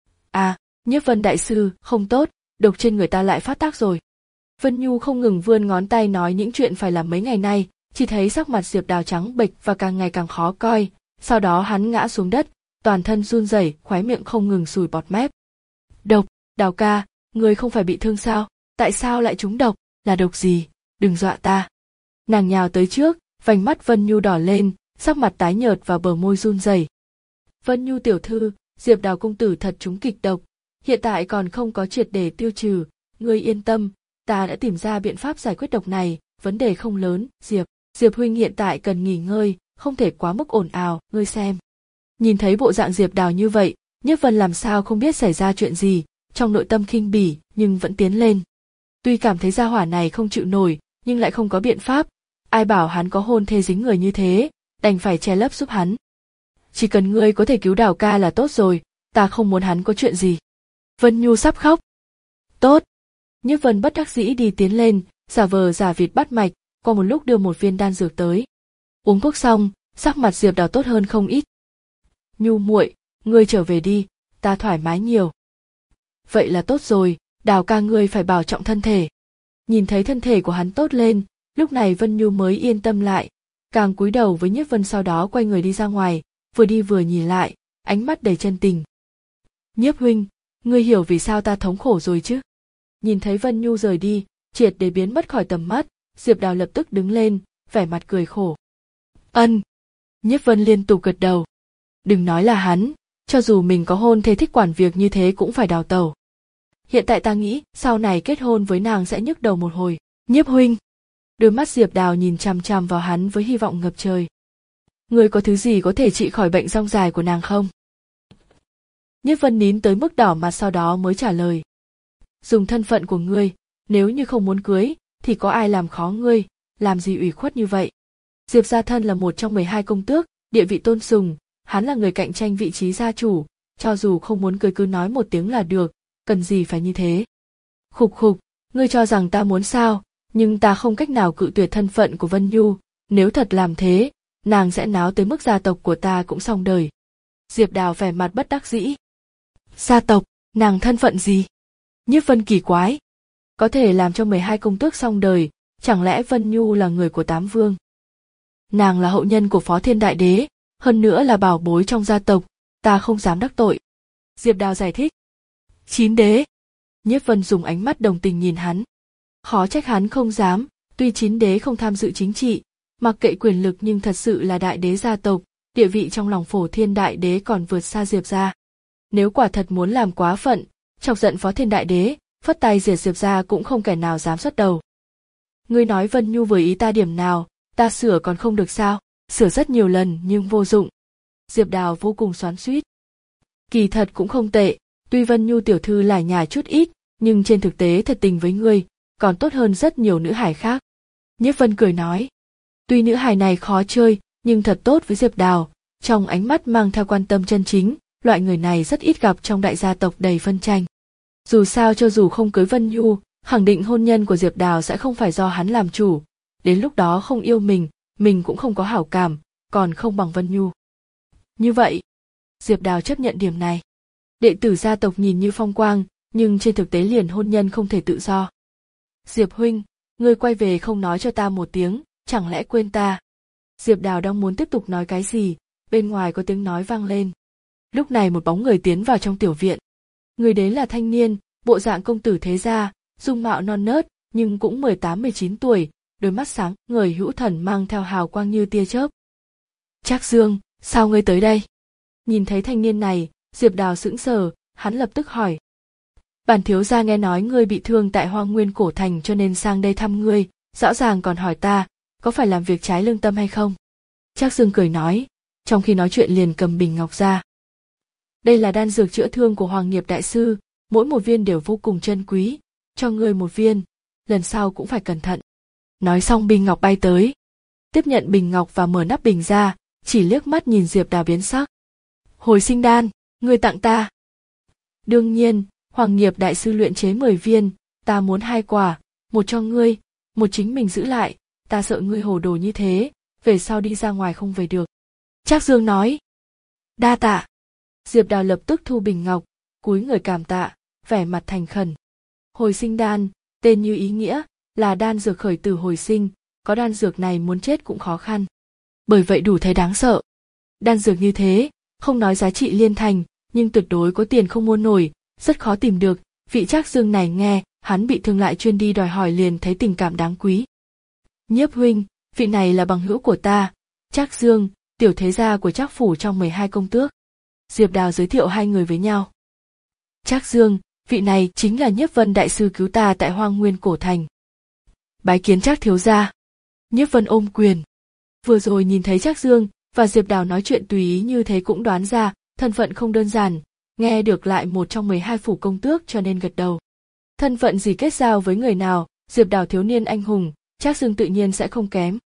À, Nhiếp Vân đại sư, không tốt, độc trên người ta lại phát tác rồi. Vân Nhu không ngừng vươn ngón tay nói những chuyện phải làm mấy ngày nay, chỉ thấy sắc mặt Diệp Đào trắng bệch và càng ngày càng khó coi, sau đó hắn ngã xuống đất, toàn thân run rẩy, khóe miệng không ngừng sùi bọt mép. Độc, Đào ca, ngươi không phải bị thương sao? Tại sao lại trúng độc? Là độc gì? Đừng dọa ta. Nàng nhào tới trước, vành mắt Vân Nhu đỏ lên, sắc mặt tái nhợt và bờ môi run rẩy. Vân Nhu tiểu thư, Diệp Đào công tử thật trúng kịch độc, hiện tại còn không có triệt để tiêu trừ, ngươi yên tâm, ta đã tìm ra biện pháp giải quyết độc này, vấn đề không lớn. Diệp, Diệp huynh hiện tại cần nghỉ ngơi, không thể quá mức ồn ào, ngươi xem. Nhìn thấy bộ dạng Diệp Đào như vậy, Nhiếp Vân làm sao không biết xảy ra chuyện gì, trong nội tâm khinh bỉ nhưng vẫn tiến lên. Tuy cảm thấy gia hỏa này không chịu nổi, nhưng lại không có biện pháp, ai bảo hắn có hôn thê dính người như thế, đành phải che lấp giúp hắn. Chỉ cần ngươi có thể cứu Đào ca là tốt rồi, ta không muốn hắn có chuyện gì. Vân Nhu sắp khóc. Tốt. Nhiếp Vân bất đắc dĩ đi tiến lên, giả vờ giả vịt bắt mạch, qua một lúc đưa một viên đan dược tới. Uống thuốc xong, sắc mặt Diệp Đào tốt hơn không ít. Nhu muội, ngươi trở về đi, ta thoải mái nhiều. Vậy là tốt rồi, Đào ca ngươi phải bảo trọng thân thể. Nhìn thấy thân thể của hắn tốt lên, lúc này Vân Nhu mới yên tâm lại, càng cúi đầu với Nhiếp Vân, sau đó quay người đi ra ngoài, vừa đi vừa nhìn lại, ánh mắt đầy chân tình. Nhiếp huynh, ngươi hiểu vì sao ta thống khổ rồi chứ? Nhìn thấy Vân Nhu rời đi, triệt để biến mất khỏi tầm mắt, Diệp Đào lập tức đứng lên, vẻ mặt cười khổ. Ân. Nhiếp Vân liên tục gật đầu. Đừng nói là hắn, cho dù mình có hôn thê thích quản việc như thế cũng phải đào tẩu. Hiện tại ta nghĩ, sau này kết hôn với nàng sẽ nhức đầu một hồi. Nhiếp huynh. Đôi mắt Diệp Đào nhìn chằm chằm vào hắn với hy vọng ngập trời. Ngươi có thứ gì có thể trị khỏi bệnh rong dài của nàng không? Nhiếp Vân nín tới mức đỏ mặt, sau đó mới trả lời. Dùng thân phận của ngươi, nếu như không muốn cưới, thì có ai làm khó ngươi, làm gì ủy khuất như vậy. Diệp gia thân là một trong mười hai công tước, địa vị tôn sùng, hắn là người cạnh tranh vị trí gia chủ, cho dù không muốn cưới cứ nói một tiếng là được, cần gì phải như thế. Khục khục, ngươi cho rằng ta muốn sao, nhưng ta không cách nào cự tuyệt thân phận của Vân Nhu, nếu thật làm thế, nàng sẽ náo tới mức gia tộc của ta cũng xong đời. Diệp Đào vẻ mặt bất đắc dĩ. Gia tộc, nàng thân phận gì? Nhiếp Vân kỳ quái. Có thể làm cho mười hai công tước xong đời, chẳng lẽ Vân Nhu là người của tám vương? Nàng là hậu nhân của Phó Thiên Đại Đế, hơn nữa là bảo bối trong gia tộc, ta không dám đắc tội. Diệp Đào giải thích. Chín đế. Nhiếp Vân dùng ánh mắt đồng tình nhìn hắn. Khó trách hắn không dám, tuy chín đế không tham dự chính trị, mặc kệ quyền lực nhưng thật sự là đại đế gia tộc, địa vị trong lòng Phổ Thiên Đại Đế còn vượt xa Diệp gia. Nếu quả thật muốn làm quá phận, chọc giận Phó Thiên Đại Đế, phất tay diệt Diệp gia cũng không kẻ nào dám xuất đầu. Ngươi nói Vân Nhu vừa ý ta điểm nào, ta sửa còn không được sao? Sửa rất nhiều lần nhưng vô dụng. Diệp Đào vô cùng xoắn xuýt. Kỳ thật cũng không tệ, tuy Vân Nhu tiểu thư lải nhải chút ít, nhưng trên thực tế thật tình với ngươi, còn tốt hơn rất nhiều nữ hài khác. Nhiếp Vân cười nói. Tuy nữ hài này khó chơi, nhưng thật tốt với Diệp Đào, trong ánh mắt mang theo quan tâm chân chính, loại người này rất ít gặp trong đại gia tộc đầy phân tranh. Dù sao cho dù không cưới Vân Nhu, khẳng định hôn nhân của Diệp Đào sẽ không phải do hắn làm chủ. Đến lúc đó không yêu mình, mình cũng không có hảo cảm, còn không bằng Vân Nhu. Như vậy, Diệp Đào chấp nhận điểm này. Đệ tử gia tộc nhìn như phong quang, nhưng trên thực tế liền hôn nhân không thể tự do. Diệp huynh, ngươi quay về không nói cho ta một tiếng, chẳng lẽ quên ta? Diệp Đào đang muốn tiếp tục nói cái gì, bên ngoài có tiếng nói vang lên. Lúc này một bóng người tiến vào trong tiểu viện. Người đến là thanh niên, bộ dạng công tử thế gia, dung mạo non nớt, nhưng cũng mười tám mười chín tuổi, đôi mắt sáng, người hữu thần mang theo hào quang như tia chớp. Trác Dương, sao ngươi tới đây? Nhìn thấy thanh niên này, Diệp Đào sững sờ, hắn lập tức hỏi. Bản thiếu gia nghe nói ngươi bị thương tại Hoang Nguyên Cổ Thành cho nên sang đây thăm ngươi, rõ ràng còn hỏi ta, có phải làm việc trái lương tâm hay không? Trác Dương cười nói, trong khi nói chuyện liền cầm bình ngọc ra. Đây là đan dược chữa thương của Hoàng Nghiệp đại sư, mỗi một viên đều vô cùng chân quý, cho ngươi một viên, lần sau cũng phải cẩn thận. Nói xong bình ngọc bay tới, tiếp nhận bình ngọc và mở nắp bình ra, chỉ liếc mắt nhìn Diệp Đào biến sắc. Hồi sinh đan, ngươi tặng ta. Đương nhiên, Hoàng Nghiệp đại sư luyện chế mười viên, ta muốn hai quả, một cho ngươi, một chính mình giữ lại, ta sợ ngươi hồ đồ như thế, về sau đi ra ngoài không về được. Trác Dương nói. Đa tạ. Diệp Đào lập tức thu bình ngọc, cúi người cảm tạ, vẻ mặt thành khẩn. Hồi sinh đan, tên như ý nghĩa, là đan dược khởi tử hồi sinh, có đan dược này muốn chết cũng khó khăn. Bởi vậy đủ thấy đáng sợ. Đan dược như thế, không nói giá trị liên thành, nhưng tuyệt đối có tiền không mua nổi, rất khó tìm được. Vị Trác Dương này nghe, hắn bị thương lại chuyên đi đòi hỏi liền thấy tình cảm đáng quý. Nhiếp huynh, vị này là bằng hữu của ta, Trác Dương, tiểu thế gia của Trác phủ trong mười hai công tước. Diệp Đào giới thiệu hai người với nhau. Trác Dương, vị này chính là Nhiếp Vân đại sư cứu ta tại Hoang Nguyên cổ thành. Bái kiến Trác thiếu gia. Nhiếp Vân ôm quyền. Vừa rồi nhìn thấy Trác Dương và Diệp Đào nói chuyện tùy ý như thế cũng đoán ra, thân phận không đơn giản, nghe được lại một trong mười hai phủ công tước cho nên gật đầu. Thân phận gì kết giao với người nào, Diệp Đào thiếu niên anh hùng, Trác Dương tự nhiên sẽ không kém.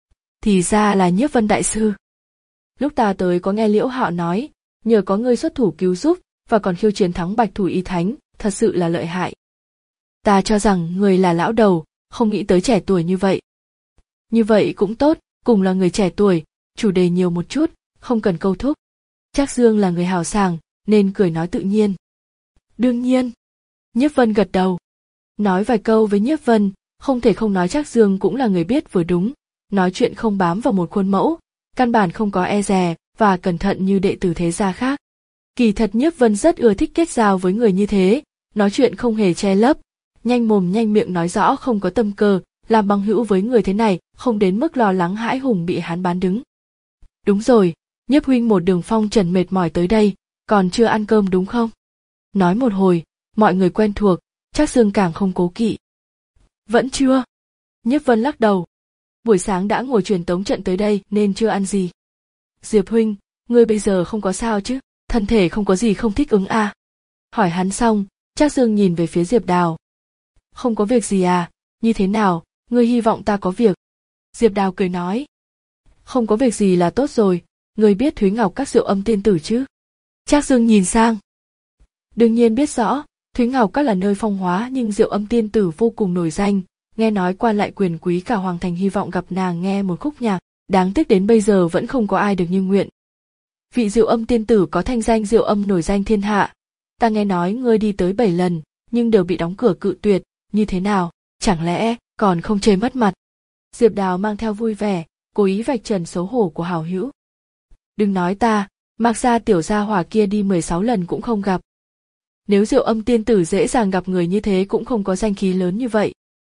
Thì ra là Nhiếp Vân đại sư. Lúc ta tới có nghe Liễu Hạo nói, nhờ có ngươi xuất thủ cứu giúp và còn khiêu chiến thắng Bạch Thủ Y Thánh, thật sự là lợi hại. Ta cho rằng người là lão đầu, không nghĩ tới trẻ tuổi như vậy. Như vậy cũng tốt, cùng là người trẻ tuổi, chủ đề nhiều một chút, không cần câu thúc. Trác Dương là người hào sảng, nên cười nói tự nhiên. Đương nhiên. Nhiếp Vân gật đầu. Nói vài câu với Nhiếp Vân, không thể không nói Trác Dương cũng là người biết vừa đúng, nói chuyện không bám vào một khuôn mẫu, căn bản không có e dè và cẩn thận như đệ tử thế gia khác. Kỳ thật Nhiếp Vân rất ưa thích kết giao với người như thế, nói chuyện không hề che lấp, nhanh mồm nhanh miệng nói rõ không có tâm cơ, làm bằng hữu với người thế này không đến mức lo lắng hãi hùng bị hắn bán đứng. Đúng rồi, Nhiếp huynh một đường phong trần mệt mỏi tới đây, còn chưa ăn cơm đúng không? Nói một hồi, mọi người quen thuộc, Trác Dương càng không cố kỵ. Vẫn chưa. Nhiếp Vân lắc đầu. Buổi sáng đã ngồi truyền tống trận tới đây nên chưa ăn gì. Diệp huynh, ngươi bây giờ không có sao chứ? Thân thể không có gì không thích ứng à? Hỏi hắn xong, Trác Dương nhìn về phía Diệp Đào. Không có việc gì à, như thế nào, ngươi hy vọng ta có việc? Diệp Đào cười nói. Không có việc gì là tốt rồi, ngươi biết Thúy Ngọc Các Diệu Âm Tiên Tử chứ? Trác Dương nhìn sang. Đương nhiên biết rõ, Thúy Ngọc Các là nơi phong hóa nhưng Diệu Âm Tiên Tử vô cùng nổi danh, nghe nói quan lại quyền quý cả hoàng thành hy vọng gặp nàng nghe một khúc nhạc, đáng tiếc đến bây giờ vẫn không có ai được như nguyện. Vị Diệu Âm Tiên Tử có thanh danh Diệu Âm nổi danh thiên hạ, ta nghe nói ngươi đi tới bảy lần, nhưng đều bị đóng cửa cự tuyệt, như thế nào, chẳng lẽ còn không chê mất mặt? Diệp Đào mang theo vui vẻ, cố ý vạch trần xấu hổ của hảo hữu. Đừng nói ta, Mạc gia tiểu gia hỏa kia đi mười sáu lần cũng không gặp. Nếu Diệu Âm Tiên Tử dễ dàng gặp người như thế cũng không có danh khí lớn như vậy.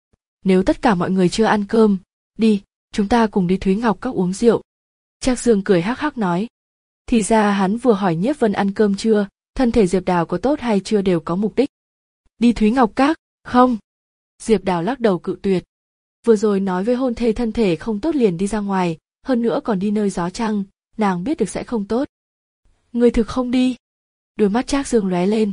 Nếu tất cả mọi người chưa ăn cơm, đi, chúng ta cùng đi Thúy Ngọc Các uống rượu. Trác Dương cười hắc hắc nói. Thì ra hắn vừa hỏi Nhiếp Vân ăn cơm chưa, thân thể Diệp Đào có tốt hay chưa đều có mục đích. Đi Thúy Ngọc Các, không. Diệp Đào lắc đầu cự tuyệt. Vừa rồi nói với hôn thê thân thể không tốt liền đi ra ngoài, hơn nữa còn đi nơi gió trăng, nàng biết được sẽ không tốt. Người thực không đi. Đôi mắt Trác Dương lóe lên.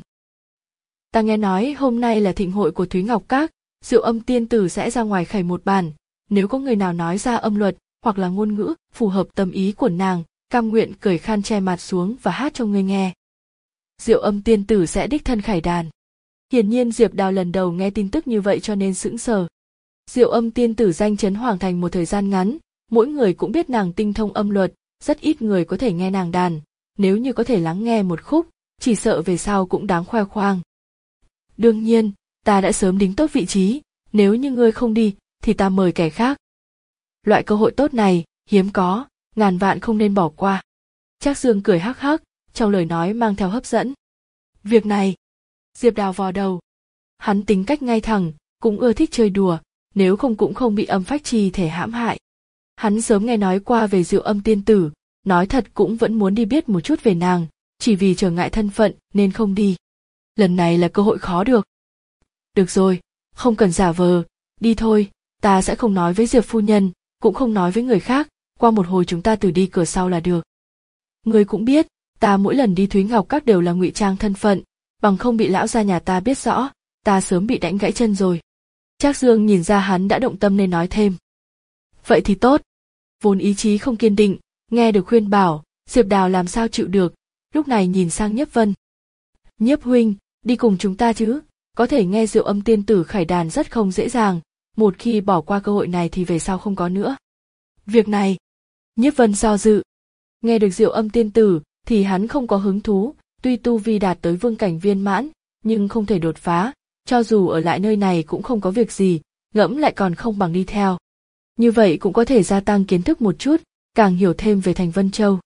Ta nghe nói hôm nay là thịnh hội của Thúy Ngọc Các, Diệu Âm Tiên Tử sẽ ra ngoài khẩy một bản, nếu có người nào nói ra âm luật hoặc là ngôn ngữ phù hợp tâm ý của nàng, cam nguyện cởi khăn che mặt xuống và hát cho ngươi nghe. Diệu Âm Tiên Tử sẽ đích thân khải đàn. Hiển nhiên Diệp Đào lần đầu nghe tin tức như vậy cho nên sững sờ. Diệu Âm Tiên Tử danh chấn hoàng thành một thời gian ngắn, mỗi người cũng biết nàng tinh thông âm luật, rất ít người có thể nghe nàng đàn, nếu như có thể lắng nghe một khúc, chỉ sợ về sau cũng đáng khoe khoang. Đương nhiên, ta đã sớm đính tốt vị trí, nếu như ngươi không đi, thì ta mời kẻ khác. Loại cơ hội tốt này, hiếm có, ngàn vạn không nên bỏ qua. Trác Dương cười hắc hắc, trong lời nói mang theo hấp dẫn. Việc này, Diệp Đào vò đầu. Hắn tính cách ngay thẳng, cũng ưa thích chơi đùa, nếu không cũng không bị âm phách chi thể hãm hại. Hắn sớm nghe nói qua về Diệu Âm Tiên Tử, nói thật cũng vẫn muốn đi biết một chút về nàng, chỉ vì trở ngại thân phận nên không đi. Lần này là cơ hội khó được. Được rồi, không cần giả vờ, đi thôi, ta sẽ không nói với Diệp phu nhân, cũng không nói với người khác, qua một hồi chúng ta từ đi cửa sau là được. Ngươi cũng biết, ta mỗi lần đi Thúy Ngọc Các đều là ngụy trang thân phận, bằng không bị lão gia nhà ta biết rõ, ta sớm bị đánh gãy chân rồi. Trác Dương nhìn ra hắn đã động tâm nên nói thêm. Vậy thì tốt. Vốn ý chí không kiên định, nghe được khuyên bảo, Diệp Đào làm sao chịu được, lúc này nhìn sang Nhiếp Vân. Nhiếp huynh, đi cùng chúng ta chứ, có thể nghe Diệu Âm tiên tử khải đàn rất không dễ dàng, một khi bỏ qua cơ hội này thì về sau không có nữa. Việc này, Nhiếp Vân do dự. Nghe được Diệu Âm tiên tử thì hắn không có hứng thú, tuy tu vi đạt tới vương cảnh viên mãn, nhưng không thể đột phá, cho dù ở lại nơi này cũng không có việc gì, ngẫm lại còn không bằng đi theo. Như vậy cũng có thể gia tăng kiến thức một chút, càng hiểu thêm về thành Vân Châu.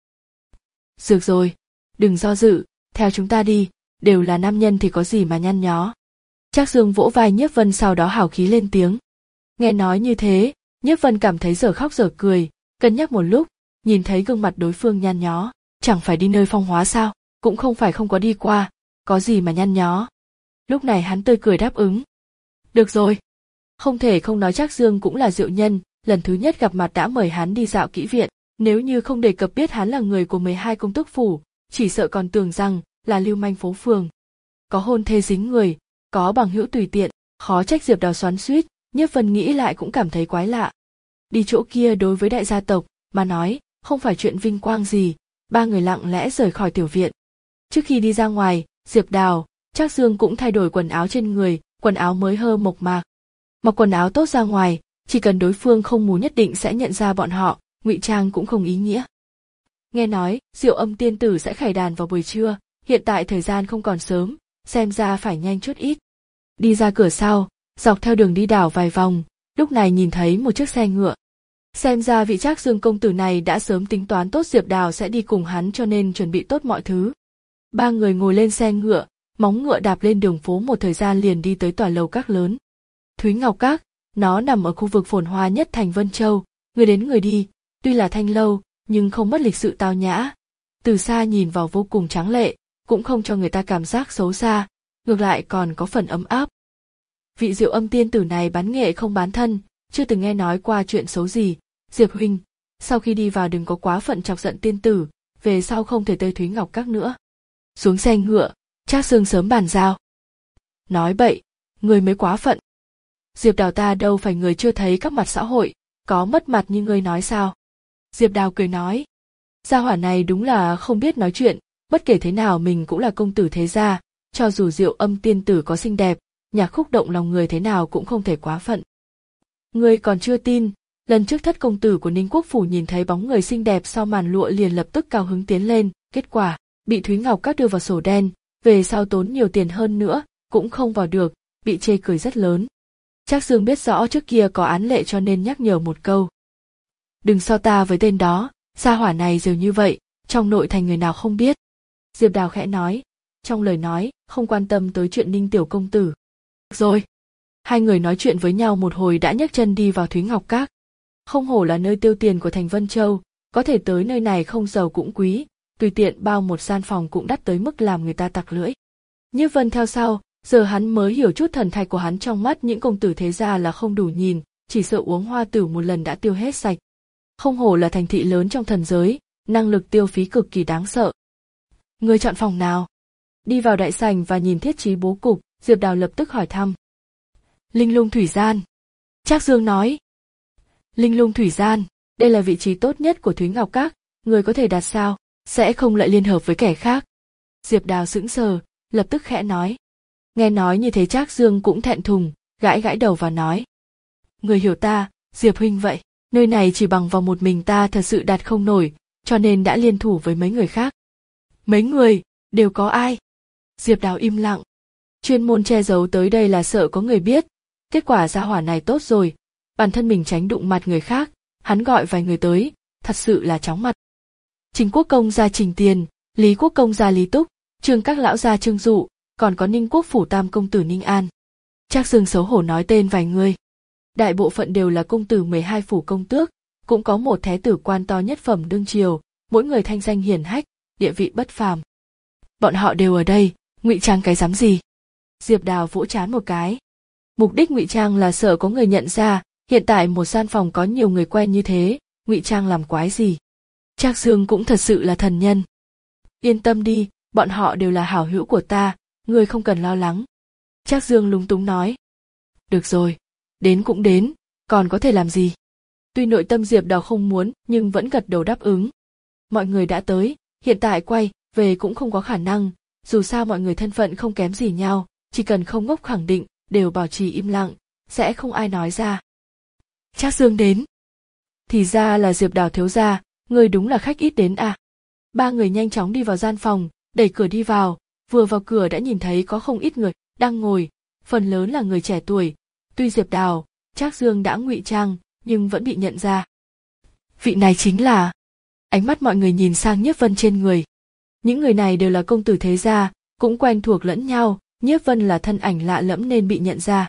Được rồi, đừng do dự, theo chúng ta đi, đều là nam nhân thì có gì mà nhăn nhó. Trác Dương vỗ vai Nhiếp Vân sau đó hào khí lên tiếng. Nghe nói như thế, Nhiếp Vân cảm thấy dở khóc dở cười, cân nhắc một lúc, nhìn thấy gương mặt đối phương nhăn nhó, chẳng phải đi nơi phong hóa sao, cũng không phải không có đi qua, có gì mà nhăn nhó. Lúc này hắn tươi cười đáp ứng. Được rồi. Không thể không nói Trác Dương cũng là diệu nhân, lần thứ nhất gặp mặt đã mời hắn đi dạo kỹ viện, nếu như không đề cập biết hắn là người của mười hai công tước phủ, chỉ sợ còn tưởng rằng là lưu manh phố phường. Có hôn thê dính người, có bằng hữu tùy tiện, khó trách Diệp Đào xoắn xuýt, Nhiếp Vân nghĩ lại cũng cảm thấy quái lạ. Đi chỗ kia đối với đại gia tộc mà nói, không phải chuyện vinh quang gì, ba người lặng lẽ rời khỏi tiểu viện. Trước khi đi ra ngoài, Diệp Đào, Trác Dương cũng thay đổi quần áo trên người, quần áo mới hơ mộc mạc. Mặc quần áo tốt ra ngoài, chỉ cần đối phương không mù nhất định sẽ nhận ra bọn họ, ngụy trang cũng không ý nghĩa. Nghe nói, Diệu Âm tiên tử sẽ khải đàn vào buổi trưa, hiện tại thời gian không còn sớm, xem ra phải nhanh chút ít. Đi ra cửa sau, dọc theo đường đi đảo vài vòng, lúc này nhìn thấy một chiếc xe ngựa. Xem ra vị Trác Dương công tử này đã sớm tính toán tốt Diệp Đào sẽ đi cùng hắn cho nên chuẩn bị tốt mọi thứ. Ba người ngồi lên xe ngựa, móng ngựa đạp lên đường phố một thời gian liền đi tới tòa lầu các lớn. Thúy Ngọc Các, nó nằm ở khu vực phồn hoa nhất thành Vân Châu, người đến người đi, tuy là thanh lâu, nhưng không mất lịch sự tao nhã. Từ xa nhìn vào vô cùng tráng lệ, cũng không cho người ta cảm giác xấu xa, ngược lại còn có phần ấm áp. Vị Diệu Âm tiên tử này bán nghệ không bán thân, chưa từng nghe nói qua chuyện xấu gì. Diệp huynh, sau khi đi vào đừng có quá phận chọc giận tiên tử, về sau không thể tới Thúy Ngọc Các nữa. Xuống xe ngựa, Trác Dương sớm bàn giao. Nói bậy, người mới quá phận. Diệp Đào ta đâu phải người chưa thấy các mặt xã hội, có mất mặt như ngươi nói sao? Diệp Đào cười nói, gia hỏa này đúng là không biết nói chuyện, bất kể thế nào mình cũng là công tử thế gia, cho dù Diệu Âm tiên tử có xinh đẹp, nhạc khúc động lòng người thế nào cũng không thể quá phận. Ngươi còn chưa tin, lần trước thất công tử của Ninh Quốc phủ nhìn thấy bóng người xinh đẹp sau màn lụa liền lập tức cao hứng tiến lên, kết quả bị Thúy Ngọc Các đưa vào sổ đen, về sau tốn nhiều tiền hơn nữa, cũng không vào được, bị chê cười rất lớn. Trác Dương biết rõ trước kia có án lệ cho nên nhắc nhở một câu. Đừng so ta với tên đó, gia hỏa này dường như vậy, trong nội thành người nào không biết. Diệp Đào khẽ nói, trong lời nói, không quan tâm tới chuyện Ninh tiểu công tử. Rồi, hai người nói chuyện với nhau một hồi đã nhấc chân đi vào Thúy Ngọc Các. Không hổ là nơi tiêu tiền của thành Vân Châu, có thể tới nơi này không giàu cũng quý, tùy tiện bao một gian phòng cũng đắt tới mức làm người ta tặc lưỡi. Nhiếp Vân theo sau, giờ hắn mới hiểu chút thần thạch của hắn trong mắt những công tử thế gia là không đủ nhìn, chỉ sợ uống hoa tử một lần đã tiêu hết sạch. Không hổ là thành thị lớn trong thần giới, năng lực tiêu phí cực kỳ đáng sợ. Ngươi chọn phòng nào? Đi vào đại sảnh và nhìn thiết trí bố cục, Diệp Đào lập tức hỏi thăm. Linh Lung Thủy Gian. Trác Dương nói. Linh Lung Thủy Gian, đây là vị trí tốt nhất của Thúy Ngọc Các, người có thể đặt sao, sẽ không lại liên hợp với kẻ khác. Diệp Đào sững sờ, lập tức khẽ nói. Nghe nói như thế Trác Dương cũng thẹn thùng, gãi gãi đầu và nói. Người hiểu ta, Diệp huynh vậy, nơi này chỉ bằng vào một mình ta thật sự đặt không nổi, cho nên đã liên thủ với mấy người khác. Mấy người, đều có ai? Diệp Đào im lặng. Chuyên môn che giấu tới đây là sợ có người biết, kết quả gia hỏa này tốt rồi, bản thân mình tránh đụng mặt người khác, hắn gọi vài người tới, thật sự là chóng mặt. Trình Quốc công gia Trình Tiền, Lý Quốc công gia Lý Túc, Trương các lão gia Trương Dụ, còn có Ninh Quốc phủ tam công tử Ninh An. Trác Dương xấu hổ nói tên vài người. Đại bộ phận đều là công tử mười hai phủ công tước, cũng có một thái tử quan to nhất phẩm đương triều, mỗi người thanh danh hiển hách, địa vị bất phàm. Bọn họ đều ở đây, ngụy trang cái dám gì? Diệp Đào vỗ trán một cái. Mục đích ngụy trang là sợ có người nhận ra, hiện tại một gian phòng có nhiều người quen như thế, ngụy trang làm quái gì? Trác Dương cũng thật sự là thần nhân. Yên tâm đi, bọn họ đều là hảo hữu của ta, ngươi không cần lo lắng. Trác Dương lúng túng nói. Được rồi, đến cũng đến, còn có thể làm gì? Tuy nội tâm Diệp Đào không muốn nhưng vẫn gật đầu đáp ứng. Mọi người đã tới, hiện tại quay, về cũng không có khả năng, dù sao mọi người thân phận không kém gì nhau, chỉ cần không ngốc khẳng định, đều bảo trì im lặng, sẽ không ai nói ra. Trác Dương đến. Thì ra là Diệp Đào thiếu gia, người đúng là khách ít đến à. Ba người nhanh chóng đi vào gian phòng, đẩy cửa đi vào, vừa vào cửa đã nhìn thấy có không ít người đang ngồi, phần lớn là người trẻ tuổi. Tuy Diệp Đào, Trác Dương đã ngụy trang, nhưng vẫn bị nhận ra. Vị này chính là... Ánh mắt mọi người nhìn sang Nhiếp Vân trên người. Những người này đều là công tử thế gia, cũng quen thuộc lẫn nhau, Nhiếp Vân là thân ảnh lạ lẫm nên bị nhận ra.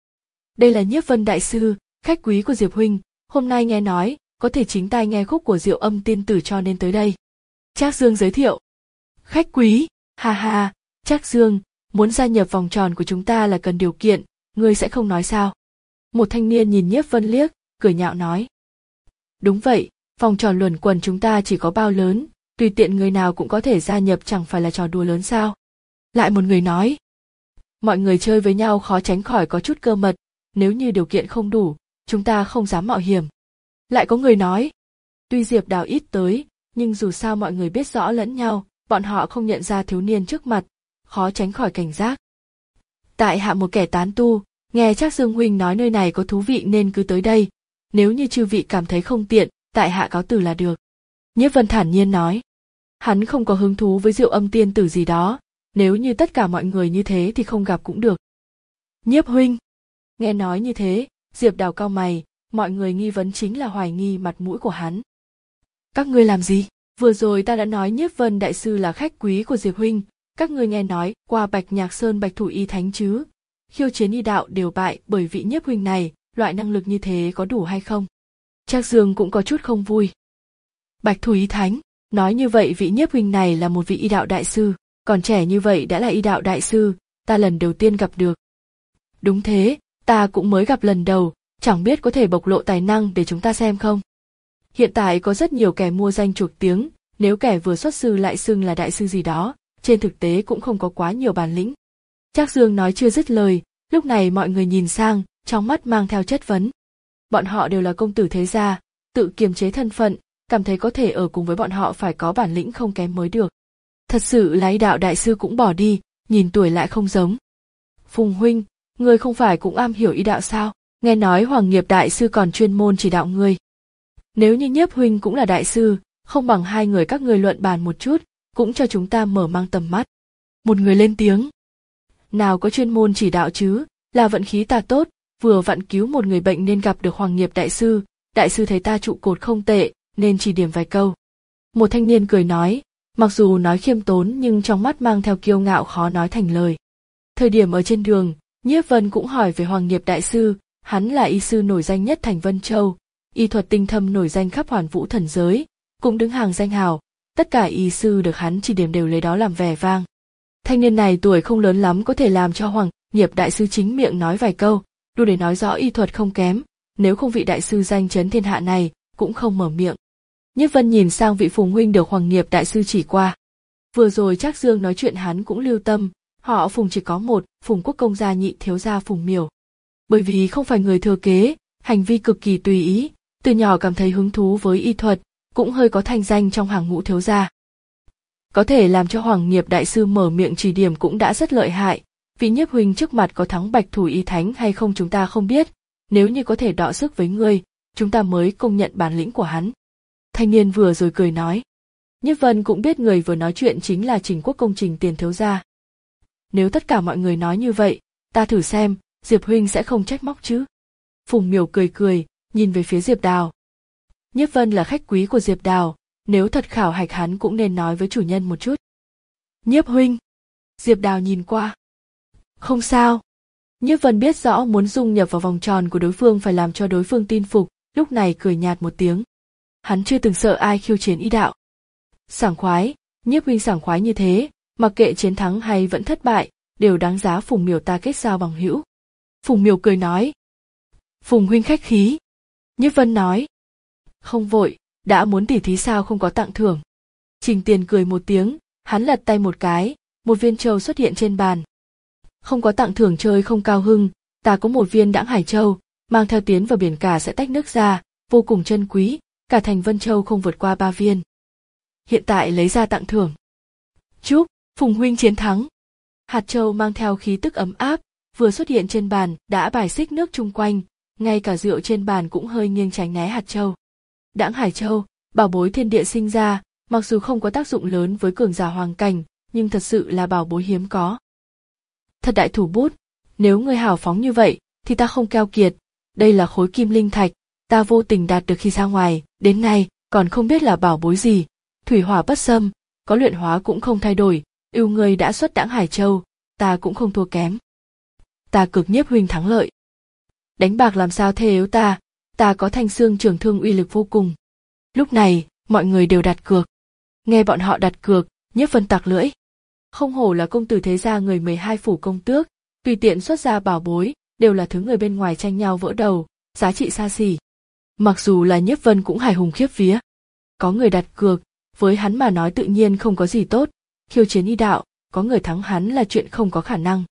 Đây là Nhiếp Vân đại sư, khách quý của Diệp huynh, hôm nay nghe nói, có thể chính tai nghe khúc của Diệu Âm tiên tử cho nên tới đây. Trác Dương giới thiệu. Khách quý, ha ha, Trác Dương, muốn gia nhập vòng tròn của chúng ta là cần điều kiện, ngươi sẽ không nói sao? Một thanh niên nhìn Nhiếp Vân liếc, cười nhạo nói. Đúng vậy, vòng tròn luẩn quẩn chúng ta chỉ có bao lớn, tùy tiện người nào cũng có thể gia nhập, chẳng phải là trò đùa lớn sao? Lại một người nói. Mọi người chơi với nhau khó tránh khỏi có chút cơ mật, nếu như điều kiện không đủ, chúng ta không dám mạo hiểm. Lại có người nói. Tuy Diệp Đào ít tới, nhưng dù sao mọi người biết rõ lẫn nhau, bọn họ không nhận ra thiếu niên trước mặt, khó tránh khỏi cảnh giác. Tại hạ một kẻ tán tu, nghe Trác Dương huynh nói nơi này có thú vị nên cứ tới đây, nếu như chư vị cảm thấy không tiện, tại hạ cáo từ là được. Nhiếp Vân thản nhiên nói. Hắn không có hứng thú với Diệu Âm tiên tử gì đó, nếu như tất cả mọi người như thế thì không gặp cũng được. Nhiếp huynh. Nghe nói như thế, Diệp Đào cau mày, mọi người nghi vấn chính là hoài nghi mặt mũi của hắn. Các ngươi làm gì? Vừa rồi ta đã nói Nhiếp Vân đại sư là khách quý của Diệp huynh, các ngươi nghe nói qua Bạch Nhạc Sơn Bạch Thủ Y Thánh chứ? Khiêu chiến y đạo đều bại bởi vị Nhiếp huynh này, loại năng lực như thế có đủ hay không? Trác Dương cũng có chút không vui. Bạch Thủ Y Thánh, nói như vậy vị Nhiếp huynh này là một vị y đạo đại sư, còn trẻ như vậy đã là y đạo đại sư, ta lần đầu tiên gặp được. Đúng thế, ta cũng mới gặp lần đầu, chẳng biết có thể bộc lộ tài năng để chúng ta xem không? Hiện tại có rất nhiều kẻ mua danh chuộc tiếng, nếu kẻ vừa xuất sư lại xưng là đại sư gì đó, trên thực tế cũng không có quá nhiều bản lĩnh. Trác Dương nói chưa dứt lời, lúc này mọi người nhìn sang, trong mắt mang theo chất vấn. Bọn họ đều là công tử thế gia, tự kiềm chế thân phận, cảm thấy có thể ở cùng với bọn họ phải có bản lĩnh không kém mới được. Thật sự là y đạo đại sư cũng bỏ đi, nhìn tuổi lại không giống. Phùng huynh, ngươi không phải cũng am hiểu y đạo sao? Nghe nói Hoàng Nghiệp đại sư còn chuyên môn chỉ đạo ngươi. Nếu như Nhiếp huynh cũng là đại sư, không bằng hai người các ngươi luận bàn một chút, cũng cho chúng ta mở mang tầm mắt. Một người lên tiếng. Nào có chuyên môn chỉ đạo chứ, là vận khí ta tốt, vừa vặn cứu một người bệnh nên gặp được Hoàng Nghiệp đại sư, đại sư thấy ta trụ cột không tệ, nên chỉ điểm vài câu. Một thanh niên cười nói, mặc dù nói khiêm tốn nhưng trong mắt mang theo kiêu ngạo khó nói thành lời. Thời điểm ở trên đường, Nhiếp Vân cũng hỏi về Hoàng Nghiệp đại sư, hắn là y sư nổi danh nhất thành Vân Châu, y thuật tinh thâm nổi danh khắp Hoàn Vũ thần giới, cũng đứng hàng danh hào, tất cả y sư được hắn chỉ điểm đều lấy đó làm vẻ vang. Thanh niên này tuổi không lớn lắm có thể làm cho Hoàng Nghiệp đại sư chính miệng nói vài câu, đủ để nói rõ y thuật không kém, nếu không vị đại sư danh chấn thiên hạ này cũng không mở miệng. Nhiếp Vân nhìn sang vị Phùng huynh được Hoàng Nghiệp đại sư chỉ qua. Vừa rồi Trác Dương nói chuyện hắn cũng lưu tâm, họ Phùng chỉ có một, Phùng Quốc công gia nhị thiếu gia Phùng Miểu. Bởi vì không phải người thừa kế, hành vi cực kỳ tùy ý, từ nhỏ cảm thấy hứng thú với y thuật, cũng hơi có thanh danh trong hàng ngũ thiếu gia. Có thể làm cho Hoàng Nghiệp đại sư mở miệng chỉ điểm cũng đã rất lợi hại, vị Nhiếp huynh trước mặt có thắng Bạch Thủ Y Thánh hay không chúng ta không biết, nếu như có thể đọ sức với ngươi, chúng ta mới công nhận bản lĩnh của hắn. Thanh niên vừa rồi cười nói. Nhiếp Vân cũng biết người vừa nói chuyện chính là Trình Quốc công Trình tiền thiếu gia. Nếu tất cả mọi người nói như vậy, ta thử xem, Diệp huynh sẽ không trách móc chứ? Phùng Miểu cười cười, nhìn về phía Diệp Đào. Nhiếp Vân là khách quý của Diệp Đào, nếu thật khảo hạch hắn cũng nên nói với chủ nhân một chút. Nhiếp huynh. Diệp Đào nhìn qua. Không sao. Nhiếp Vân biết rõ muốn dung nhập vào vòng tròn của đối phương phải làm cho đối phương tin phục, lúc này cười nhạt một tiếng. Hắn chưa từng sợ ai khiêu chiến y đạo. Sảng khoái, Nhiếp huynh sảng khoái như thế, mặc kệ chiến thắng hay vẫn thất bại, đều đáng giá Phùng Miểu ta kết giao bằng hữu. Phùng Miểu cười nói. Phùng huynh khách khí. Nhiếp Vân nói. Không vội, đã muốn tỉ thí sao không có tặng thưởng. Trình Tiền cười một tiếng, hắn lật tay một cái, một viên châu xuất hiện trên bàn. Không có tặng thưởng chơi không cao hưng, ta có một viên Đãng Hải Châu, mang theo tiến vào biển cả sẽ tách nước ra, vô cùng chân quý, cả thành Vân Châu không vượt qua ba viên. Hiện tại lấy ra tặng thưởng. Chúc Phùng huynh chiến thắng. Hạt châu mang theo khí tức ấm áp, vừa xuất hiện trên bàn đã bài xích nước chung quanh, ngay cả rượu trên bàn cũng hơi nghiêng tránh né hạt châu. Đãng Hải Châu, bảo bối thiên địa sinh ra, mặc dù không có tác dụng lớn với cường giả hoàng cảnh, nhưng thật sự là bảo bối hiếm có. Thật đại thủ bút, nếu ngươi hào phóng như vậy, thì ta không keo kiệt. Đây là khối kim linh thạch, ta vô tình đạt được khi ra ngoài, đến nay còn không biết là bảo bối gì. Thủy hỏa bất xâm, có luyện hóa cũng không thay đổi. Yêu ngươi đã xuất Đãng Hải Châu, ta cũng không thua kém. Ta cực Nhiếp huynh thắng lợi. Đánh bạc làm sao thê yếu ta, ta có thanh xương trường thương uy lực vô cùng. Lúc này, mọi người đều đặt cược. Nghe bọn họ đặt cược, Nhiếp Vân tặc lưỡi. Không hổ là công tử thế gia người mười hai phủ công tước, tùy tiện xuất ra bảo bối, đều là thứ người bên ngoài tranh nhau vỡ đầu, giá trị xa xỉ. Mặc dù là Nhiếp Vân cũng hài hùng khiếp vía. Có người đặt cược, với hắn mà nói tự nhiên không có gì tốt, khiêu chiến y đạo, có người thắng hắn là chuyện không có khả năng.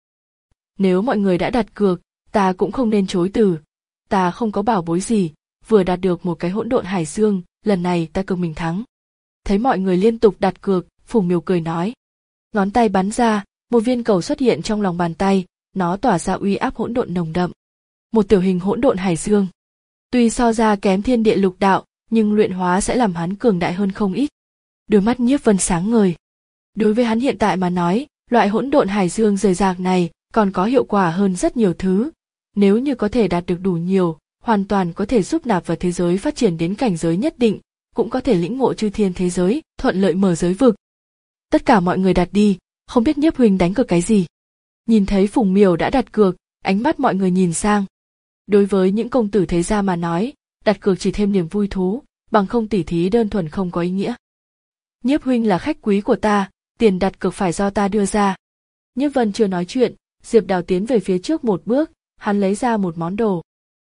Nếu mọi người đã đặt cược, ta cũng không nên chối từ. Ta không có bảo bối gì, vừa đạt được một cái hỗn độn hải dương, lần này ta cực mình thắng. Thấy mọi người liên tục đặt cược, Phùng Miểu cười nói. Ngón tay bắn ra, một viên cầu xuất hiện trong lòng bàn tay, nó tỏa ra uy áp hỗn độn nồng đậm. Một tiểu hình hỗn độn hải dương. Tuy so ra kém thiên địa lục đạo, nhưng luyện hóa sẽ làm hắn cường đại hơn không ít. Đôi mắt Nhiếp Vân sáng ngời. Đối với hắn hiện tại mà nói, loại hỗn độn hải dương rời rạc này còn có hiệu quả hơn rất nhiều thứ. Nếu như có thể đạt được đủ nhiều, hoàn toàn có thể giúp nạp vào thế giới phát triển đến cảnh giới nhất định, cũng có thể lĩnh ngộ chư thiên thế giới, thuận lợi mở giới vực. Tất cả mọi người đặt đi, không biết Nhiếp huynh đánh cược cái gì. Nhìn thấy Phùng Miểu đã đặt cược, ánh mắt mọi người nhìn sang. Đối với những công tử thế gia mà nói, đặt cược chỉ thêm niềm vui thú, bằng không tỉ thí đơn thuần không có ý nghĩa. Nhiếp huynh là khách quý của ta, tiền đặt cược phải do ta đưa ra. Nhiếp Vân chưa nói chuyện, Diệp Đào tiến về phía trước một bước, hắn lấy ra một món đồ.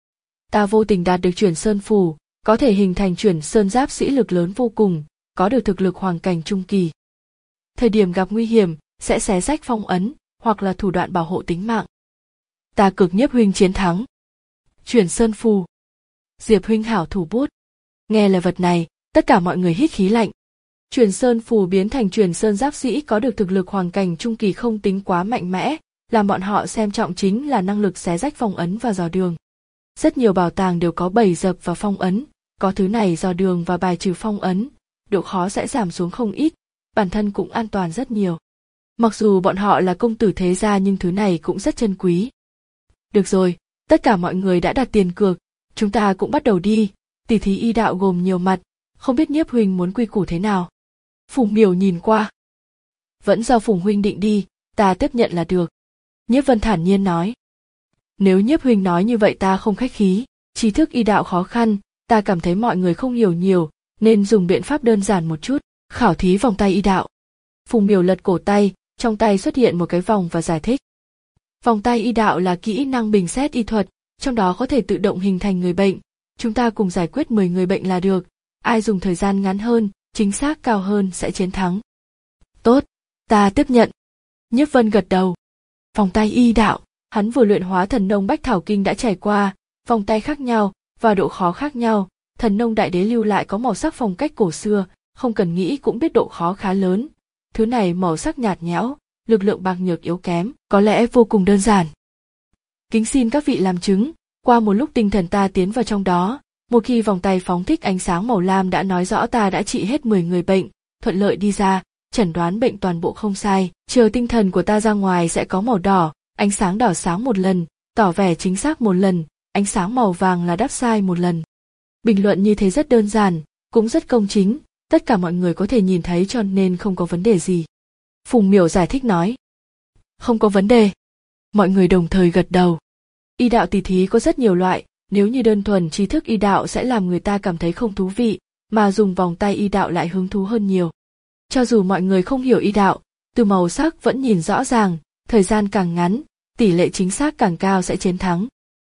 Ta vô tình đạt được Chuyển Sơn Phù, có thể hình thành Chuyển Sơn giáp sĩ lực lớn vô cùng, có được thực lực hoàng cảnh trung kỳ. Thời điểm gặp nguy hiểm, sẽ xé rách phong ấn, hoặc là thủ đoạn bảo hộ tính mạng. Ta cực Nhiếp huynh chiến thắng. Chuyển Sơn Phù. Diệp huynh hảo thủ bút. Nghe lời vật này, tất cả mọi người hít khí lạnh. Chuyển Sơn Phù biến thành Chuyển Sơn giáp sĩ có được thực lực hoàng cảnh trung kỳ không tính quá mạnh mẽ, làm bọn họ xem trọng chính là năng lực xé rách phong ấn và dò đường. Rất nhiều bảo tàng đều có bẫy dập và phong ấn, có thứ này dò đường và bài trừ phong ấn, độ khó sẽ giảm xuống không ít, bản thân cũng an toàn rất nhiều. Mặc dù bọn họ là công tử thế gia nhưng thứ này cũng rất chân quý. Được rồi, tất cả mọi người đã đặt tiền cược, chúng ta cũng bắt đầu đi, tỷ thí y đạo gồm nhiều mặt, không biết Nhiếp huynh muốn quy củ thế nào. Phùng Miểu nhìn qua. Vẫn do Phùng huynh định đi, ta tiếp nhận là được. Nhiếp Vân thản nhiên nói. Nếu Nhiếp huynh nói như vậy ta không khách khí, tri thức y đạo khó khăn, ta cảm thấy mọi người không hiểu nhiều, nên dùng biện pháp đơn giản một chút, khảo thí vòng tay y đạo. Phùng Miểu lật cổ tay, trong tay xuất hiện một cái vòng và giải thích. Vòng tay y đạo là kỹ năng bình xét y thuật, trong đó có thể tự động hình thành người bệnh. Chúng ta cùng giải quyết mười người bệnh là được, ai dùng thời gian ngắn hơn, chính xác cao hơn sẽ chiến thắng. Tốt, ta tiếp nhận. Nhiếp Vân gật đầu. Vòng tay y đạo, hắn vừa luyện hóa thần nông bách thảo kinh đã trải qua, vòng tay khác nhau và độ khó khác nhau, thần nông đại đế lưu lại có màu sắc phong cách cổ xưa, không cần nghĩ cũng biết độ khó khá lớn. Thứ này màu sắc nhạt nhẽo, lực lượng bạc nhược yếu kém, có lẽ vô cùng đơn giản. Kính xin các vị làm chứng, qua một lúc tinh thần ta tiến vào trong đó, một khi vòng tay phóng thích ánh sáng màu lam đã nói rõ ta đã trị hết mười người bệnh, thuận lợi đi ra, chẩn đoán bệnh toàn bộ không sai, chờ tinh thần của ta ra ngoài sẽ có màu đỏ, ánh sáng đỏ sáng một lần, tỏ vẻ chính xác một lần, ánh sáng màu vàng là đáp sai một lần. Bình luận như thế rất đơn giản, cũng rất công chính, tất cả mọi người có thể nhìn thấy cho nên không có vấn đề gì. Phùng Miểu giải thích nói. Không có vấn đề. Mọi người đồng thời gật đầu. Y đạo tỷ thí có rất nhiều loại, nếu như đơn thuần tri thức y đạo sẽ làm người ta cảm thấy không thú vị, mà dùng vòng tay y đạo lại hứng thú hơn nhiều. Cho dù mọi người không hiểu y đạo, từ màu sắc vẫn nhìn rõ ràng, thời gian càng ngắn, tỷ lệ chính xác càng cao sẽ chiến thắng.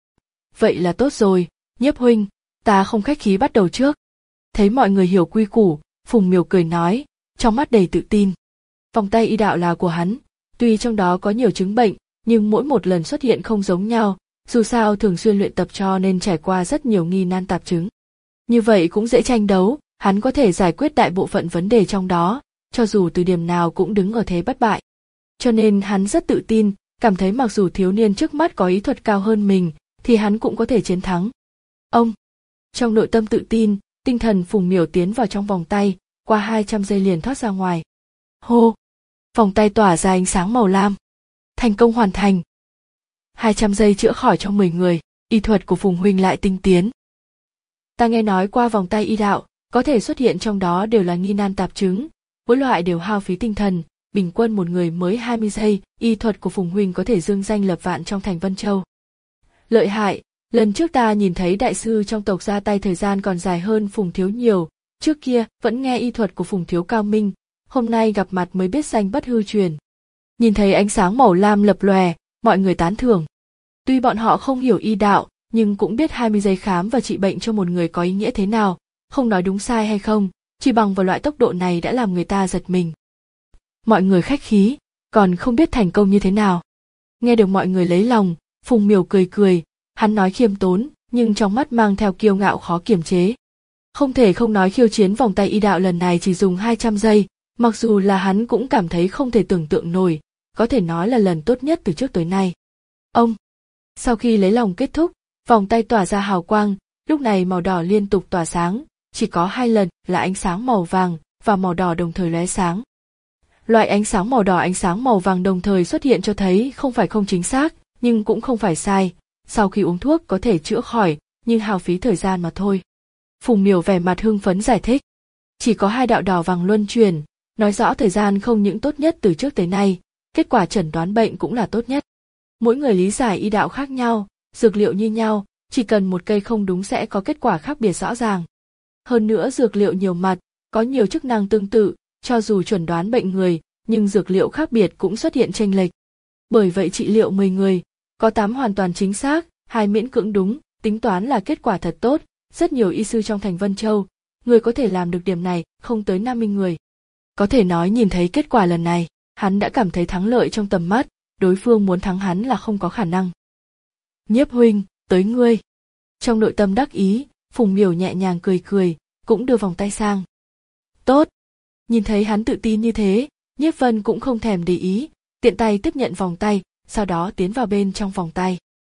Vậy là tốt rồi, Nhiếp huynh, ta không khách khí bắt đầu trước. Thấy mọi người hiểu quy củ, Phùng Miểu cười nói, trong mắt đầy tự tin. Vòng tay y đạo là của hắn, tuy trong đó có nhiều chứng bệnh, nhưng mỗi một lần xuất hiện không giống nhau, dù sao thường xuyên luyện tập cho nên trải qua rất nhiều nghi nan tạp chứng. Như vậy cũng dễ tranh đấu, hắn có thể giải quyết đại bộ phận vấn đề trong đó, cho dù từ điểm nào cũng đứng ở thế bất bại. Cho nên hắn rất tự tin, cảm thấy mặc dù thiếu niên trước mắt có ý thuật cao hơn mình, thì hắn cũng có thể chiến thắng. Ông! Trong nội tâm tự tin, tinh thần Phùng Miểu tiến vào trong vòng tay, qua hai trăm giây liền thoát ra ngoài. Hô! Vòng tay tỏa ra ánh sáng màu lam. Thành công hoàn thành. hai trăm giây chữa khỏi cho mười người, y thuật của Phùng huynh lại tinh tiến. Ta nghe nói qua vòng tay y đạo, có thể xuất hiện trong đó đều là nghi nan tạp chứng, mỗi loại đều hao phí tinh thần, bình quân một người mới hai mươi giây, y thuật của Phùng huynh có thể dương danh lập vạn trong thành Vân Châu. Lợi hại, lần trước ta nhìn thấy đại sư trong tộc ra tay thời gian còn dài hơn Phùng thiếu nhiều, trước kia vẫn nghe y thuật của Phùng thiếu cao minh, hôm nay gặp mặt mới biết danh bất hư truyền. Nhìn thấy ánh sáng màu lam lập lòe, mọi người tán thưởng. Tuy bọn họ không hiểu y đạo, nhưng cũng biết hai mươi giây khám và trị bệnh cho một người có ý nghĩa thế nào, không nói đúng sai hay không, chỉ bằng vào loại tốc độ này đã làm người ta giật mình. Mọi người khách khí, còn không biết thành công như thế nào. Nghe được mọi người lấy lòng, Phùng Miểu cười cười, hắn nói khiêm tốn, nhưng trong mắt mang theo kiêu ngạo khó kiềm chế. Không thể không nói khiêu chiến vòng tay y đạo lần này chỉ dùng hai trăm giây, mặc dù là hắn cũng cảm thấy không thể tưởng tượng nổi, có thể nói là lần tốt nhất từ trước tới nay. Ông! Sau khi lấy lòng kết thúc, vòng tay tỏa ra hào quang, lúc này màu đỏ liên tục tỏa sáng, chỉ có hai lần là ánh sáng màu vàng và màu đỏ đồng thời lóe sáng. Loại ánh sáng màu đỏ ánh sáng màu vàng đồng thời xuất hiện cho thấy không phải không chính xác, nhưng cũng không phải sai, sau khi uống thuốc có thể chữa khỏi, nhưng hao phí thời gian mà thôi. Phùng Miểu vẻ mặt hưng phấn giải thích. Chỉ có hai đạo đỏ vàng luân chuyển, nói rõ thời gian không những tốt nhất từ trước tới nay, kết quả chẩn đoán bệnh cũng là tốt nhất. Mỗi người lý giải y đạo khác nhau, dược liệu như nhau, chỉ cần một cây không đúng sẽ có kết quả khác biệt rõ ràng. Hơn nữa dược liệu nhiều mặt, có nhiều chức năng tương tự, cho dù chuẩn đoán bệnh người, nhưng dược liệu khác biệt cũng xuất hiện chênh lệch. Bởi vậy trị liệu mười người, có tám hoàn toàn chính xác, hai miễn cưỡng đúng, tính toán là kết quả thật tốt, rất nhiều y sư trong thành Vân Châu, người có thể làm được điểm này, không tới năm mươi người. Có thể nói nhìn thấy kết quả lần này, hắn đã cảm thấy thắng lợi trong tầm mắt, đối phương muốn thắng hắn là không có khả năng. Nhiếp huynh, tới ngươi. Trong nội tâm đắc ý, Phùng Miểu nhẹ nhàng cười cười, cũng đưa vòng tay sang. Tốt. Nhìn thấy hắn tự tin như thế, Nhiếp Vân cũng không thèm để ý, tiện tay tiếp nhận vòng tay, sau đó tiến vào bên trong vòng tay.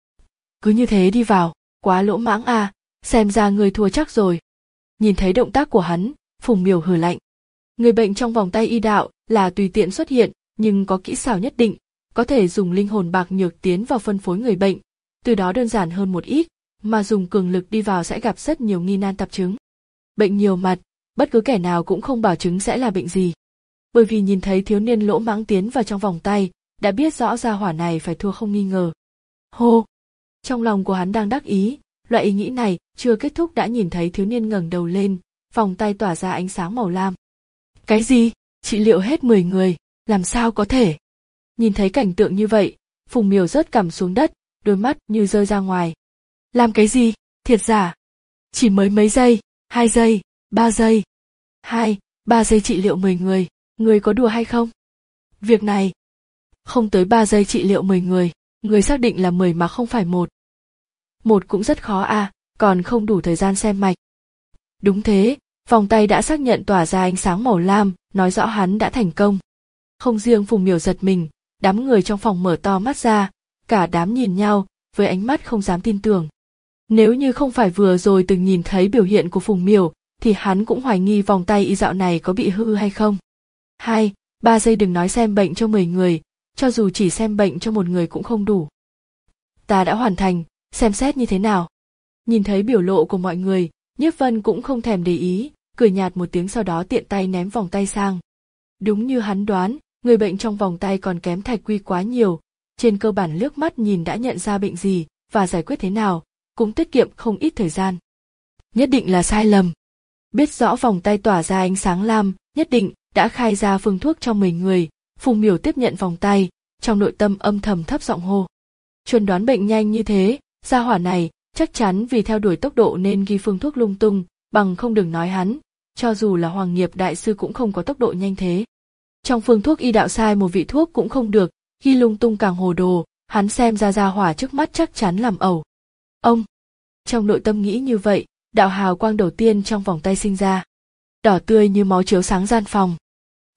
Cứ như thế đi vào, quá lỗ mãng à, xem ra người thua chắc rồi. Nhìn thấy động tác của hắn, Phùng Miểu hừ lạnh. Người bệnh trong vòng tay y đạo là tùy tiện xuất hiện, nhưng có kỹ xảo nhất định, có thể dùng linh hồn bạc nhược tiến vào phân phối người bệnh, từ đó đơn giản hơn một ít, mà dùng cường lực đi vào sẽ gặp rất nhiều nghi nan tạp chứng. Bệnh nhiều mặt, bất cứ kẻ nào cũng không bảo chứng sẽ là bệnh gì. Bởi vì nhìn thấy thiếu niên lỗ mãng tiến vào trong vòng tay, đã biết rõ ra hỏa này phải thua không nghi ngờ. Hô! Trong lòng của hắn đang đắc ý, loại ý nghĩ này chưa kết thúc đã nhìn thấy thiếu niên ngẩng đầu lên, vòng tay tỏa ra ánh sáng màu lam. Cái gì? Trị liệu hết mười người, làm sao có thể? Nhìn thấy cảnh tượng như vậy, Phùng Miểu rớt cằm xuống đất, đôi mắt như rơi ra ngoài. Làm cái gì? Thiệt giả? Chỉ mới mấy giây, hai giây, ba giây. Hai, ba giây trị liệu mười người, người có đùa hay không? Việc này, không tới ba giây trị liệu mười người, người xác định là mười mà không phải một. Một cũng rất khó à, còn không đủ thời gian xem mạch. Đúng thế, vòng tay đã xác nhận tỏa ra ánh sáng màu lam, nói rõ hắn đã thành công. Không riêng Phùng Miểu giật mình, đám người trong phòng mở to mắt ra, cả đám nhìn nhau, với ánh mắt không dám tin tưởng. Nếu như không phải vừa rồi từng nhìn thấy biểu hiện của Phùng Miểu, thì hắn cũng hoài nghi vòng tay y dạo này có bị hư hay không. Hai, ba giây đừng nói xem bệnh cho mười người, cho dù chỉ xem bệnh cho một người cũng không đủ. Ta đã hoàn thành, xem xét như thế nào. Nhìn thấy biểu lộ của mọi người, Nhiếp Vân cũng không thèm để ý, cười nhạt một tiếng sau đó tiện tay ném vòng tay sang. Đúng như hắn đoán, người bệnh trong vòng tay còn kém Thạch Quy quá nhiều, trên cơ bản liếc mắt nhìn đã nhận ra bệnh gì và giải quyết thế nào, cũng tiết kiệm không ít thời gian. Nhất định là sai lầm. Biết rõ vòng tay tỏa ra ánh sáng lam, nhất định đã khai ra phương thuốc cho mười người, Phùng Miểu tiếp nhận vòng tay, trong nội tâm âm thầm thấp giọng hô. Chuẩn đoán bệnh nhanh như thế, gia hỏa này chắc chắn vì theo đuổi tốc độ nên ghi phương thuốc lung tung, bằng không đừng nói hắn, cho dù là Hoàng Nghiệp đại sư cũng không có tốc độ nhanh thế. Trong phương thuốc y đạo sai một vị thuốc cũng không được, ghi lung tung càng hồ đồ, hắn xem ra gia hỏa trước mắt chắc chắn làm ẩu. Ông! Trong nội tâm nghĩ như vậy, đạo hào quang đầu tiên trong vòng tay sinh ra. Đỏ tươi như máu chiếu sáng gian phòng.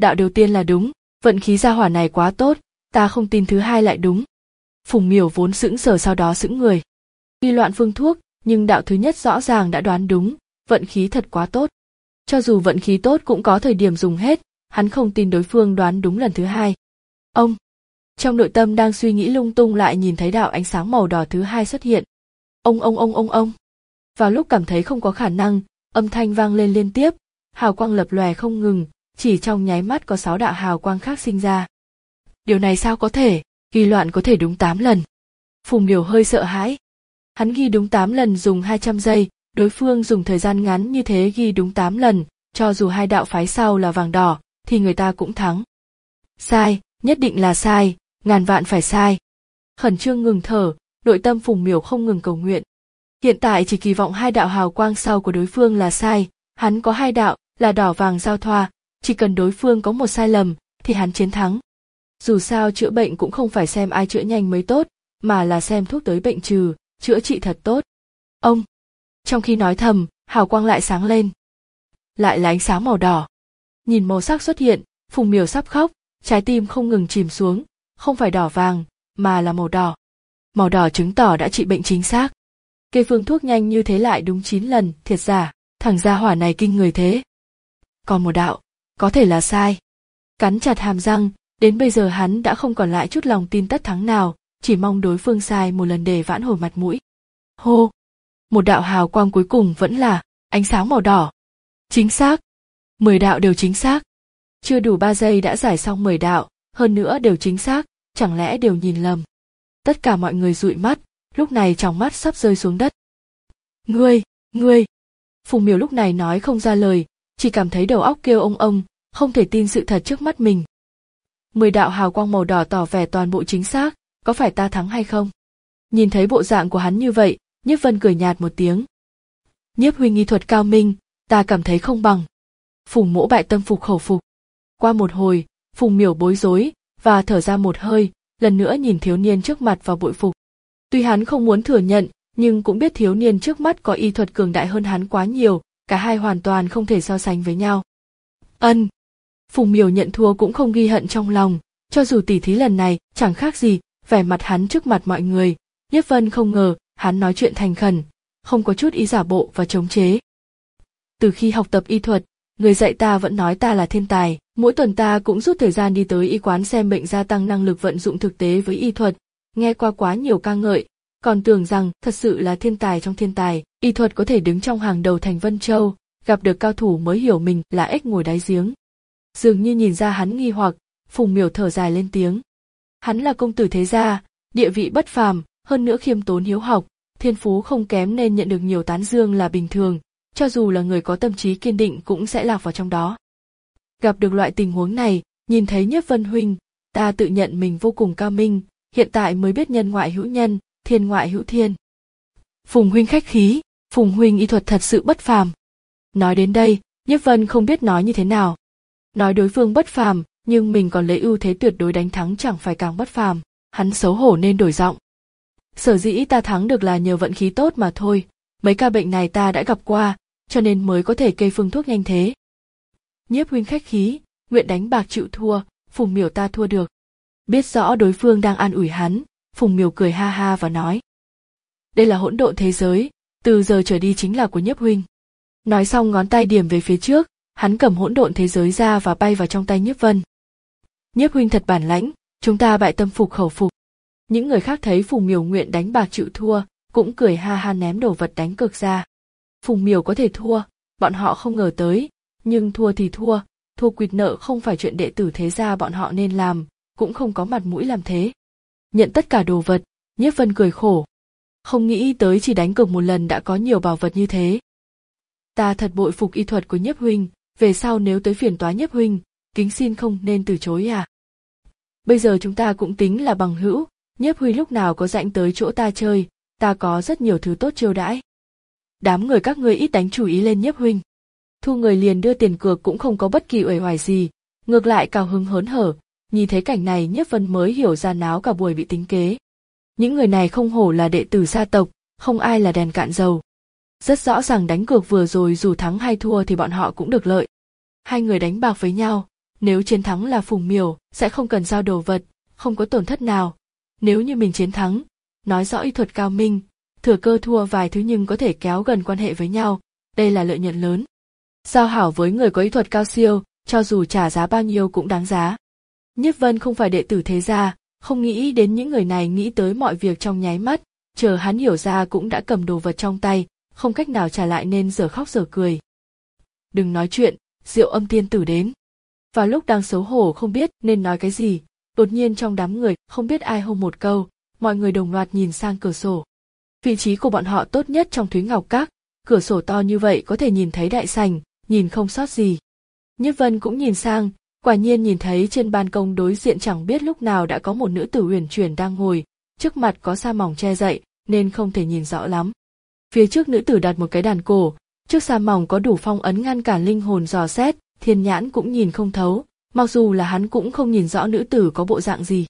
đạo đầu tiên là đúng, vận khí gia hỏa này quá tốt, ta không tin thứ hai lại đúng. Phùng Miểu vốn sững sờ sau đó sững người. Tuy loạn phương thuốc, nhưng đạo thứ nhất rõ ràng đã đoán đúng, vận khí thật quá tốt. Cho dù vận khí tốt cũng có thời điểm dùng hết, hắn không tin đối phương đoán đúng lần thứ hai. Ông, trong nội tâm đang suy nghĩ lung tung lại nhìn thấy đạo ánh sáng màu đỏ thứ hai xuất hiện. Ông ông ông ông ông. Vào lúc cảm thấy không có khả năng, âm thanh vang lên liên tiếp, hào quang lập lòe không ngừng, chỉ trong nháy mắt có sáu đạo hào quang khác sinh ra. Điều này sao có thể, ghi loạn có thể đúng tám lần. Phùng Miểu hơi sợ hãi. Hắn ghi đúng tám lần dùng hai trăm giây, đối phương dùng thời gian ngắn như thế ghi đúng tám lần, cho dù hai đạo phái sau là vàng đỏ, thì người ta cũng thắng. Sai, nhất định là sai, ngàn vạn phải sai. Khẩn trương ngừng thở, nội tâm Phùng Miểu không ngừng cầu nguyện. Hiện tại chỉ kỳ vọng hai đạo hào quang sau của đối phương là sai, hắn có hai đạo, là đỏ vàng giao thoa, chỉ cần đối phương có một sai lầm, thì hắn chiến thắng. Dù sao chữa bệnh cũng không phải xem ai chữa nhanh mới tốt, mà là xem thuốc tới bệnh trừ, chữa trị thật tốt. Ông! Trong khi nói thầm, hào quang lại sáng lên. Lại là ánh sáng màu đỏ. Nhìn màu sắc xuất hiện, Phùng Miểu sắp khóc, trái tim không ngừng chìm xuống, không phải đỏ vàng, mà là màu đỏ. Màu đỏ chứng tỏ đã trị bệnh chính xác. Kê phương thuốc nhanh như thế lại đúng chín lần, thiệt giả, thằng gia hỏa này kinh người thế. Còn một đạo, có thể là sai. Cắn chặt hàm răng, đến bây giờ hắn đã không còn lại chút lòng tin tất thắng nào, chỉ mong đối phương sai một lần để vãn hồi mặt mũi. Hô! Một đạo hào quang cuối cùng vẫn là ánh sáng màu đỏ. Chính xác. Mười đạo đều chính xác. Chưa đủ ba giây đã giải xong mười đạo, hơn nữa đều chính xác, chẳng lẽ đều nhìn lầm. Tất cả mọi người dụi mắt, lúc này tròng mắt sắp rơi xuống đất. Ngươi, ngươi! Phùng Miểu lúc này nói không ra lời, chỉ cảm thấy đầu óc kêu ông ông, không thể tin sự thật trước mắt mình. Mười đạo hào quang màu đỏ tỏ vẻ toàn bộ chính xác, có phải ta thắng hay không? Nhìn thấy bộ dạng của hắn như vậy, Nhiếp Vân cười nhạt một tiếng. Nhiếp huynh y thuật cao minh, ta cảm thấy không bằng. Phùng Mỗ bại tâm phục khẩu phục. Qua một hồi, Phùng Miểu bối rối và thở ra một hơi, lần nữa nhìn thiếu niên trước mặt và bội phục. Tuy hắn không muốn thừa nhận, nhưng cũng biết thiếu niên trước mắt có y thuật cường đại hơn hắn quá nhiều, cả hai hoàn toàn không thể so sánh với nhau. Ân. Phùng Miểu nhận thua cũng không ghi hận trong lòng, cho dù tỉ thí lần này chẳng khác gì, vẻ mặt hắn trước mặt mọi người, Nhiếp Vân không ngờ hắn nói chuyện thành khẩn, không có chút ý giả bộ và chống chế. Từ khi học tập y thuật, người dạy ta vẫn nói ta là thiên tài, mỗi tuần ta cũng rút thời gian đi tới y quán xem bệnh gia tăng năng lực vận dụng thực tế với y thuật, nghe qua quá nhiều ca ngợi, còn tưởng rằng thật sự là thiên tài trong thiên tài, y thuật có thể đứng trong hàng đầu thành Vân Châu, gặp được cao thủ mới hiểu mình là ếch ngồi đáy giếng. Dường như nhìn ra hắn nghi hoặc, Phùng Miểu thở dài lên tiếng. Hắn là công tử thế gia, địa vị bất phàm, hơn nữa khiêm tốn hiếu học, thiên phú không kém nên nhận được nhiều tán dương là bình thường, cho dù là người có tâm trí kiên định cũng sẽ lạc vào trong đó. Gặp được loại tình huống này, nhìn thấy Nhiếp Vân huynh, ta tự nhận mình vô cùng cao minh, hiện tại mới biết nhân ngoại hữu nhân, thiên ngoại hữu thiên. Phùng huynh khách khí, Phùng huynh y thuật thật sự bất phàm. Nói đến đây, Nhiếp Vân không biết nói như thế nào. Nói đối phương bất phàm, nhưng mình còn lấy ưu thế tuyệt đối đánh thắng chẳng phải càng bất phàm, hắn xấu hổ nên đổi giọng. Sở dĩ ta thắng được là nhờ vận khí tốt mà thôi, mấy ca bệnh này ta đã gặp qua, cho nên mới có thể kê phương thuốc nhanh thế. Nhiếp huynh khách khí, nguyện đánh bạc chịu thua, Phùng Miểu ta thua được. Biết rõ đối phương đang an ủi hắn, Phùng Miểu cười ha ha và nói. Đây là hỗn độn thế giới, từ giờ trở đi chính là của Nhiếp huynh. Nói xong ngón tay điểm về phía trước, hắn cầm hỗn độn thế giới ra và bay vào trong tay Nhiếp Vân. Nhiếp huynh thật bản lãnh, chúng ta bại tâm phục khẩu phục. Những người khác thấy Phùng Miểu nguyện đánh bạc chịu thua, cũng cười ha ha ném đồ vật đánh cược ra. Phùng Miểu có thể thua, bọn họ không ngờ tới, nhưng thua thì thua, thua quỵt nợ không phải chuyện đệ tử thế gia bọn họ nên làm, cũng không có mặt mũi làm thế. Nhận tất cả đồ vật, Nhiếp Vân cười khổ. Không nghĩ tới chỉ đánh cược một lần đã có nhiều bảo vật như thế. Ta thật bội phục y thuật của Nhiếp huynh, về sau nếu tới phiền toái Nhiếp huynh, kính xin không nên từ chối à. Bây giờ chúng ta cũng tính là bằng hữu, Nhiếp huynh lúc nào có rảnh tới chỗ ta chơi, ta có rất nhiều thứ tốt chiêu đãi. Đám người các ngươi ít đánh chủ ý lên Nhiếp huynh. Thu người liền đưa tiền cược cũng không có bất kỳ uể oải gì, ngược lại cao hứng hớn hở, nhìn thấy cảnh này Nhiếp Vân mới hiểu ra náo cả buổi bị tính kế. Những người này không hổ là đệ tử gia tộc, không ai là đèn cạn dầu. Rất rõ ràng đánh cược vừa rồi dù thắng hay thua thì bọn họ cũng được lợi. Hai người đánh bạc với nhau, Nếu chiến thắng là Phùng Miểu, sẽ không cần giao đồ vật, không có tổn thất nào. Nếu như mình chiến thắng, nói rõ y thuật cao minh, thừa cơ thua vài thứ nhưng có thể kéo gần quan hệ với nhau, đây là lợi nhuận lớn. Giao hảo với người có y thuật cao siêu, cho dù trả giá bao nhiêu cũng đáng giá. Nhiếp Vân không phải đệ tử thế gia, không nghĩ đến những người này nghĩ tới mọi việc trong nháy mắt, chờ hắn hiểu ra cũng đã cầm đồ vật trong tay, không cách nào trả lại nên dở khóc dở cười. Đừng nói chuyện, Diệu Âm tiên tử đến. Vào lúc đang xấu hổ không biết nên nói cái gì, đột nhiên trong đám người không biết ai hô một câu, mọi người đồng loạt nhìn sang cửa sổ. Vị trí của bọn họ tốt nhất trong Thúy Ngọc Các, cửa sổ to như vậy có thể nhìn thấy đại sảnh, nhìn không sót gì. Nhiếp Vân cũng nhìn sang, quả nhiên nhìn thấy trên ban công đối diện chẳng biết lúc nào đã có một nữ tử uyển chuyển đang ngồi, trước mặt có sa mỏng che dậy nên không thể nhìn rõ lắm. Phía trước nữ tử đặt một cái đàn cổ, trước sa mỏng có đủ phong ấn ngăn cản linh hồn dò xét, thiên nhãn cũng nhìn không thấu, mặc dù là hắn cũng không nhìn rõ nữ tử có bộ dạng gì.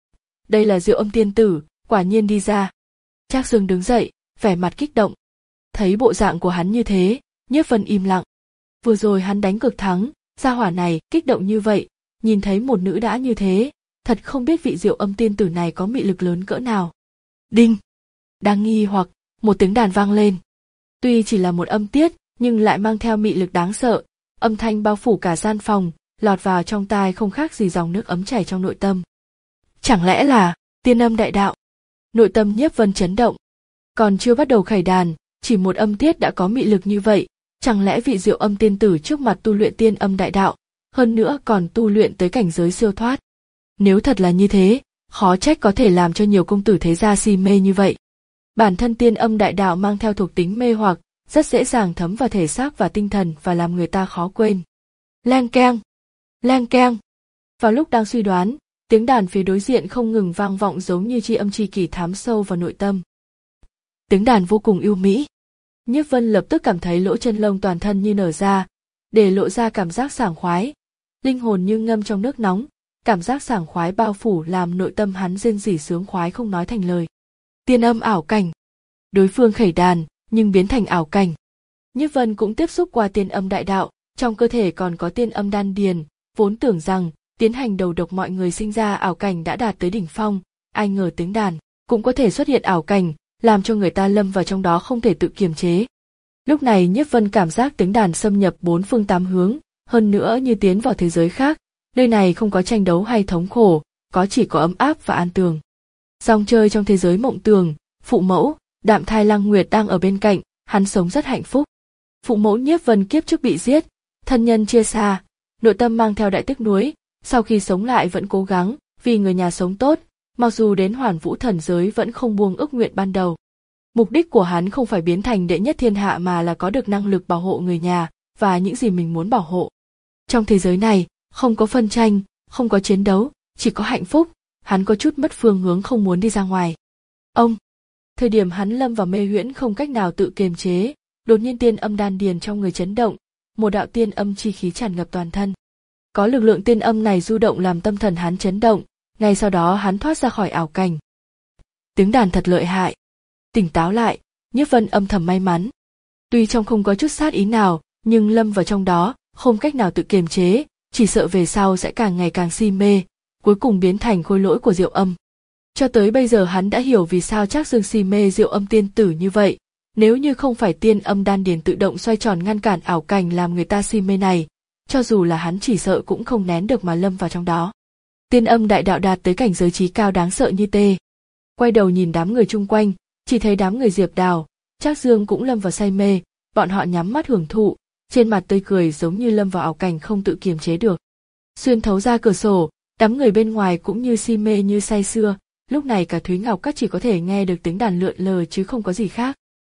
Đây là Diệu Âm tiên tử, quả nhiên đi ra. Trác Dương đứng dậy, vẻ mặt kích động. Thấy bộ dạng của hắn như thế, Nhiếp Vân im lặng. Vừa rồi hắn đánh cực thắng, gia hỏa này kích động như vậy, nhìn thấy một nữ đã như thế, thật không biết vị Diệu Âm tiên tử này có mị lực lớn cỡ nào. Đinh! Đang nghi hoặc, một tiếng đàn vang lên. Tuy chỉ là một âm tiết, nhưng lại mang theo mị lực đáng sợ, âm thanh bao phủ cả gian phòng, lọt vào trong tai không khác gì dòng nước ấm chảy trong nội tâm. Chẳng lẽ là tiên âm đại đạo? Nội tâm Nhiếp Vân chấn động. Còn chưa bắt đầu khởi đàn, chỉ một âm tiết đã có mị lực như vậy, chẳng lẽ vị Diệu Âm tiên tử trước mặt tu luyện tiên âm đại đạo, hơn nữa còn tu luyện tới cảnh giới siêu thoát. Nếu thật là như thế, khó trách có thể làm cho nhiều công tử thế gia si mê như vậy. Bản thân tiên âm đại đạo mang theo thuộc tính mê hoặc, rất dễ dàng thấm vào thể xác và tinh thần và làm người ta khó quên. Leng keng, leng keng. Vào lúc đang suy đoán, tiếng đàn phía đối diện không ngừng vang vọng giống như tri âm tri kỷ thám sâu vào nội tâm. Tiếng đàn vô cùng yêu mỹ. Nhiếp Vân lập tức cảm thấy lỗ chân lông toàn thân như nở ra, để lộ ra cảm giác sảng khoái. Linh hồn như ngâm trong nước nóng, cảm giác sảng khoái bao phủ làm nội tâm hắn rên rỉ sướng khoái không nói thành lời. Tiên âm ảo cảnh. Đối phương khởi đàn, nhưng biến thành ảo cảnh. Nhiếp Vân cũng tiếp xúc qua tiên âm đại đạo, trong cơ thể còn có tiên âm đan điền, vốn tưởng rằng tiến hành đầu độc mọi người sinh ra ảo cảnh đã đạt tới đỉnh phong, ai ngờ tiếng đàn cũng có thể xuất hiện ảo cảnh, làm cho người ta lâm vào trong đó không thể tự kiềm chế. Lúc này Nhiếp Vân cảm giác tiếng đàn xâm nhập bốn phương tám hướng, hơn nữa như tiến vào thế giới khác, nơi này không có tranh đấu hay thống khổ, có chỉ có ấm áp và an tường. Dòng chơi trong thế giới mộng tường, phụ mẫu, Đạm Thai Lăng Nguyệt đang ở bên cạnh, hắn sống rất hạnh phúc. Phụ mẫu Nhiếp Vân kiếp trước bị giết, thân nhân chia xa, nội tâm mang theo đại tiếc nuối, sau khi sống lại vẫn cố gắng, vì người nhà sống tốt, mặc dù đến Hoàn Vũ thần giới vẫn không buông ước nguyện ban đầu. Mục đích của hắn không phải biến thành đệ nhất thiên hạ mà là có được năng lực bảo hộ người nhà và những gì mình muốn bảo hộ. Trong thế giới này, không có phân tranh, không có chiến đấu, chỉ có hạnh phúc, hắn có chút mất phương hướng không muốn đi ra ngoài. Ông! Thời điểm hắn lâm vào mê huyễn không cách nào tự kiềm chế, đột nhiên tiên âm đan điền trong người chấn động, một đạo tiên âm chi khí tràn ngập toàn thân. Có lực lượng tiên âm này du động làm tâm thần hắn chấn động, ngay sau đó hắn thoát ra khỏi ảo cảnh. Tiếng đàn thật lợi hại. Tỉnh táo lại, Nhiếp Vân âm thầm may mắn. Tuy trong không có chút sát ý nào, nhưng lâm vào trong đó, không cách nào tự kiềm chế, chỉ sợ về sau sẽ càng ngày càng si mê, cuối cùng biến thành khôi lỗi của Diệu Âm. Cho tới bây giờ hắn đã hiểu vì sao Trác Dương si mê Diệu Âm tiên tử như vậy, nếu như không phải tiên âm đan điền tự động xoay tròn ngăn cản ảo cảnh làm người ta si mê này, cho dù là hắn chỉ sợ cũng không nén được mà lâm vào trong đó. Tiên âm đại đạo đạt tới cảnh giới trí cao đáng sợ như tê. Quay đầu nhìn đám người chung quanh, chỉ thấy đám người Diệp Đào, Trác Dương cũng lâm vào say mê, bọn họ nhắm mắt hưởng thụ, trên mặt tươi cười giống như lâm vào ảo cảnh không tự kiềm chế được. Xuyên thấu ra cửa sổ, đám người bên ngoài cũng như si mê như say sưa, lúc này cả Thúy Ngọc Các chỉ có thể nghe được tiếng đàn lượn lờ chứ không có gì khác.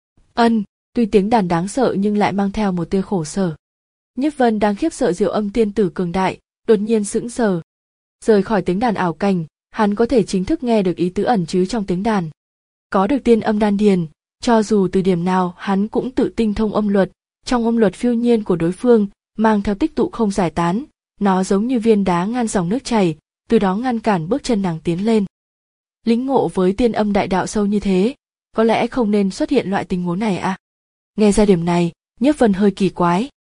Ân, tuy tiếng đàn đáng sợ nhưng lại mang theo một tia khổ sở. Nhiếp Vân đang khiếp sợ Diệu Âm tiên tử cường đại, đột nhiên sững sờ. Rời khỏi tiếng đàn ảo cảnh, hắn có thể chính thức nghe được ý tứ ẩn chứa trong tiếng đàn. Có được tiên âm đan điền, cho dù từ điểm nào hắn cũng tự tinh thông âm luật, trong âm luật phiêu nhiên của đối phương, mang theo tích tụ không giải tán, nó giống như viên đá ngăn dòng nước chảy, từ đó ngăn cản bước chân nàng tiến lên. Lĩnh ngộ với tiên âm đại đạo sâu như thế, có lẽ không nên xuất hiện loại tình huống này à? Nghe ra điểm này, Nhiếp Vân hơi kỳ quái.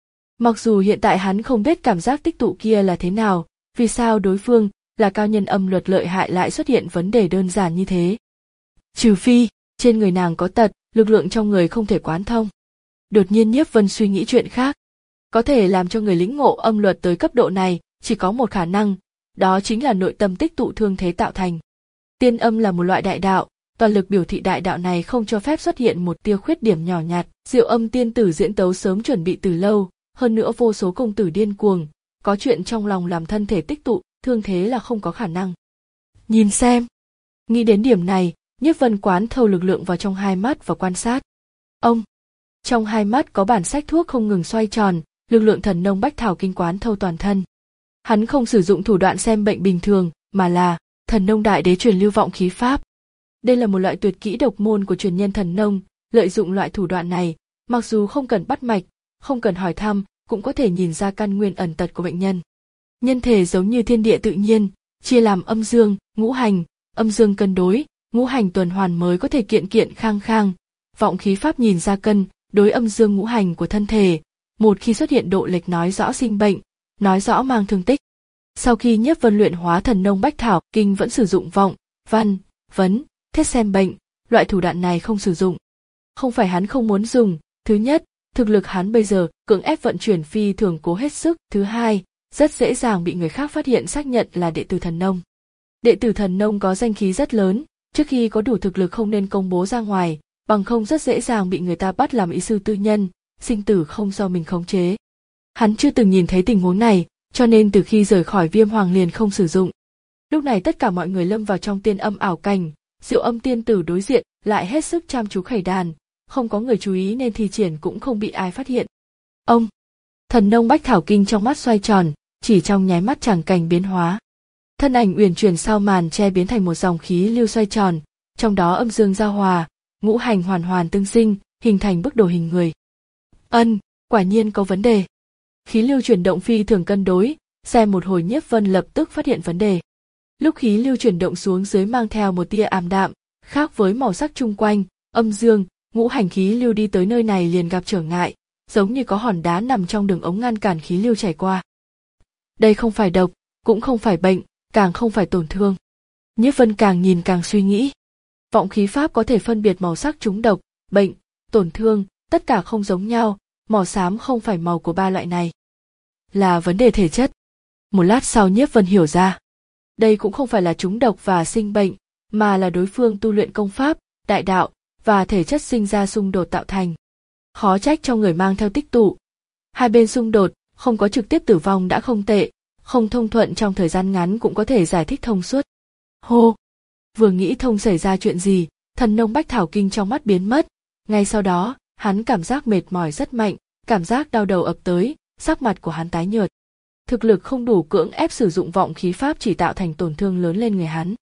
Mặc dù hiện tại hắn không biết cảm giác tích tụ kia là thế nào, vì sao đối phương là cao nhân âm luật lợi hại lại xuất hiện vấn đề đơn giản như thế. Trừ phi, trên người nàng có tật, lực lượng trong người không thể quán thông. Đột nhiên Nhiếp Vân suy nghĩ chuyện khác. Có thể làm cho người lĩnh ngộ âm luật tới cấp độ này, chỉ có một khả năng, đó chính là nội tâm tích tụ thương thế tạo thành. Tiên âm là một loại đại đạo, toàn lực biểu thị đại đạo này không cho phép xuất hiện một tia khuyết điểm nhỏ nhặt. Diệu Âm tiên tử diễn tấu sớm chuẩn bị từ lâu, hơn nữa vô số công tử điên cuồng, có chuyện trong lòng làm thân thể tích tụ, thương thế là không có khả năng. Nhìn xem. Nghĩ đến điểm này, Nhiếp Vân quán thâu lực lượng vào trong hai mắt và quan sát. Ông. Trong hai mắt có bản sách thuốc không ngừng xoay tròn, lực lượng thần nông bách thảo kinh quán thâu toàn thân. Hắn không sử dụng thủ đoạn xem bệnh bình thường, mà là thần nông đại đế truyền lưu vọng khí pháp. Đây là một loại tuyệt kỹ độc môn của truyền nhân thần nông, lợi dụng loại thủ đoạn này, mặc dù không cần bắt mạch, không cần hỏi thăm, cũng có thể nhìn ra căn nguyên ẩn tật của bệnh nhân. Nhân thể giống như thiên địa tự nhiên, chia làm âm dương, ngũ hành, âm dương cân đối, ngũ hành tuần hoàn mới có thể kiện kiện khang khang. Vọng khí pháp nhìn ra cân đối âm dương ngũ hành của thân thể, một khi xuất hiện độ lệch nói rõ sinh bệnh, nói rõ mang thương tích. Sau khi Nhiếp Vân luyện hóa thần nông bách thảo kinh vẫn sử dụng vọng, văn, vấn, thiết xem bệnh, loại thủ đoạn này không sử dụng. Không phải hắn không muốn dùng, thứ nhất, thực lực hắn bây giờ cưỡng ép vận chuyển phi thường cố hết sức, thứ hai, rất dễ dàng bị người khác phát hiện xác nhận là đệ tử thần nông. Đệ tử thần nông có danh khí rất lớn, trước khi có đủ thực lực không nên công bố ra ngoài, bằng không rất dễ dàng bị người ta bắt làm y sư tư nhân, sinh tử không do mình khống chế. Hắn chưa từng nhìn thấy tình huống này, cho nên từ khi rời khỏi Viêm Hoàng liền không sử dụng. Lúc này tất cả mọi người lâm vào trong tiên âm ảo cảnh, Diệu Âm tiên tử đối diện lại hết sức chăm chú khẩy đàn, không có người chú ý nên thi triển cũng không bị ai phát hiện. Ông, thần nông bách thảo kinh trong mắt xoay tròn, chỉ trong nháy mắt tràng cảnh biến hóa. Thân ảnh uyển chuyển sau màn che biến thành một dòng khí lưu xoay tròn, trong đó âm dương giao hòa, ngũ hành hoàn hoàn tương sinh, hình thành bức đồ hình người. Ân, quả nhiên có vấn đề. Khí lưu chuyển động phi thường cân đối, xem một hồi Nhiếp Vân lập tức phát hiện vấn đề. Lúc khí lưu chuyển động xuống dưới mang theo một tia ảm đạm, khác với màu sắc chung quanh, âm dương, ngũ hành khí lưu đi tới nơi này liền gặp trở ngại, giống như có hòn đá nằm trong đường ống ngăn cản khí lưu chảy qua. Đây không phải độc, cũng không phải bệnh, càng không phải tổn thương. Nhiếp Vân càng nhìn càng suy nghĩ. Vọng khí pháp có thể phân biệt màu sắc trúng độc, bệnh, tổn thương, tất cả không giống nhau, màu xám không phải màu của ba loại này. Là vấn đề thể chất. Một lát sau Nhiếp Vân hiểu ra. Đây cũng không phải là trúng độc và sinh bệnh, mà là đối phương tu luyện công pháp, đại đạo, và thể chất sinh ra xung đột tạo thành. Khó trách trong người mang theo tích tụ. Hai bên xung đột, không có trực tiếp tử vong đã không tệ, không thông thuận trong thời gian ngắn cũng có thể giải thích thông suốt. Hô! Vừa nghĩ thông xảy ra chuyện gì, thần nông bách thảo kinh trong mắt biến mất. Ngay sau đó, hắn cảm giác mệt mỏi rất mạnh, cảm giác đau đầu ập tới, sắc mặt của hắn tái nhợt. Thực lực không đủ cưỡng ép sử dụng vọng khí pháp chỉ tạo thành tổn thương lớn lên người hắn.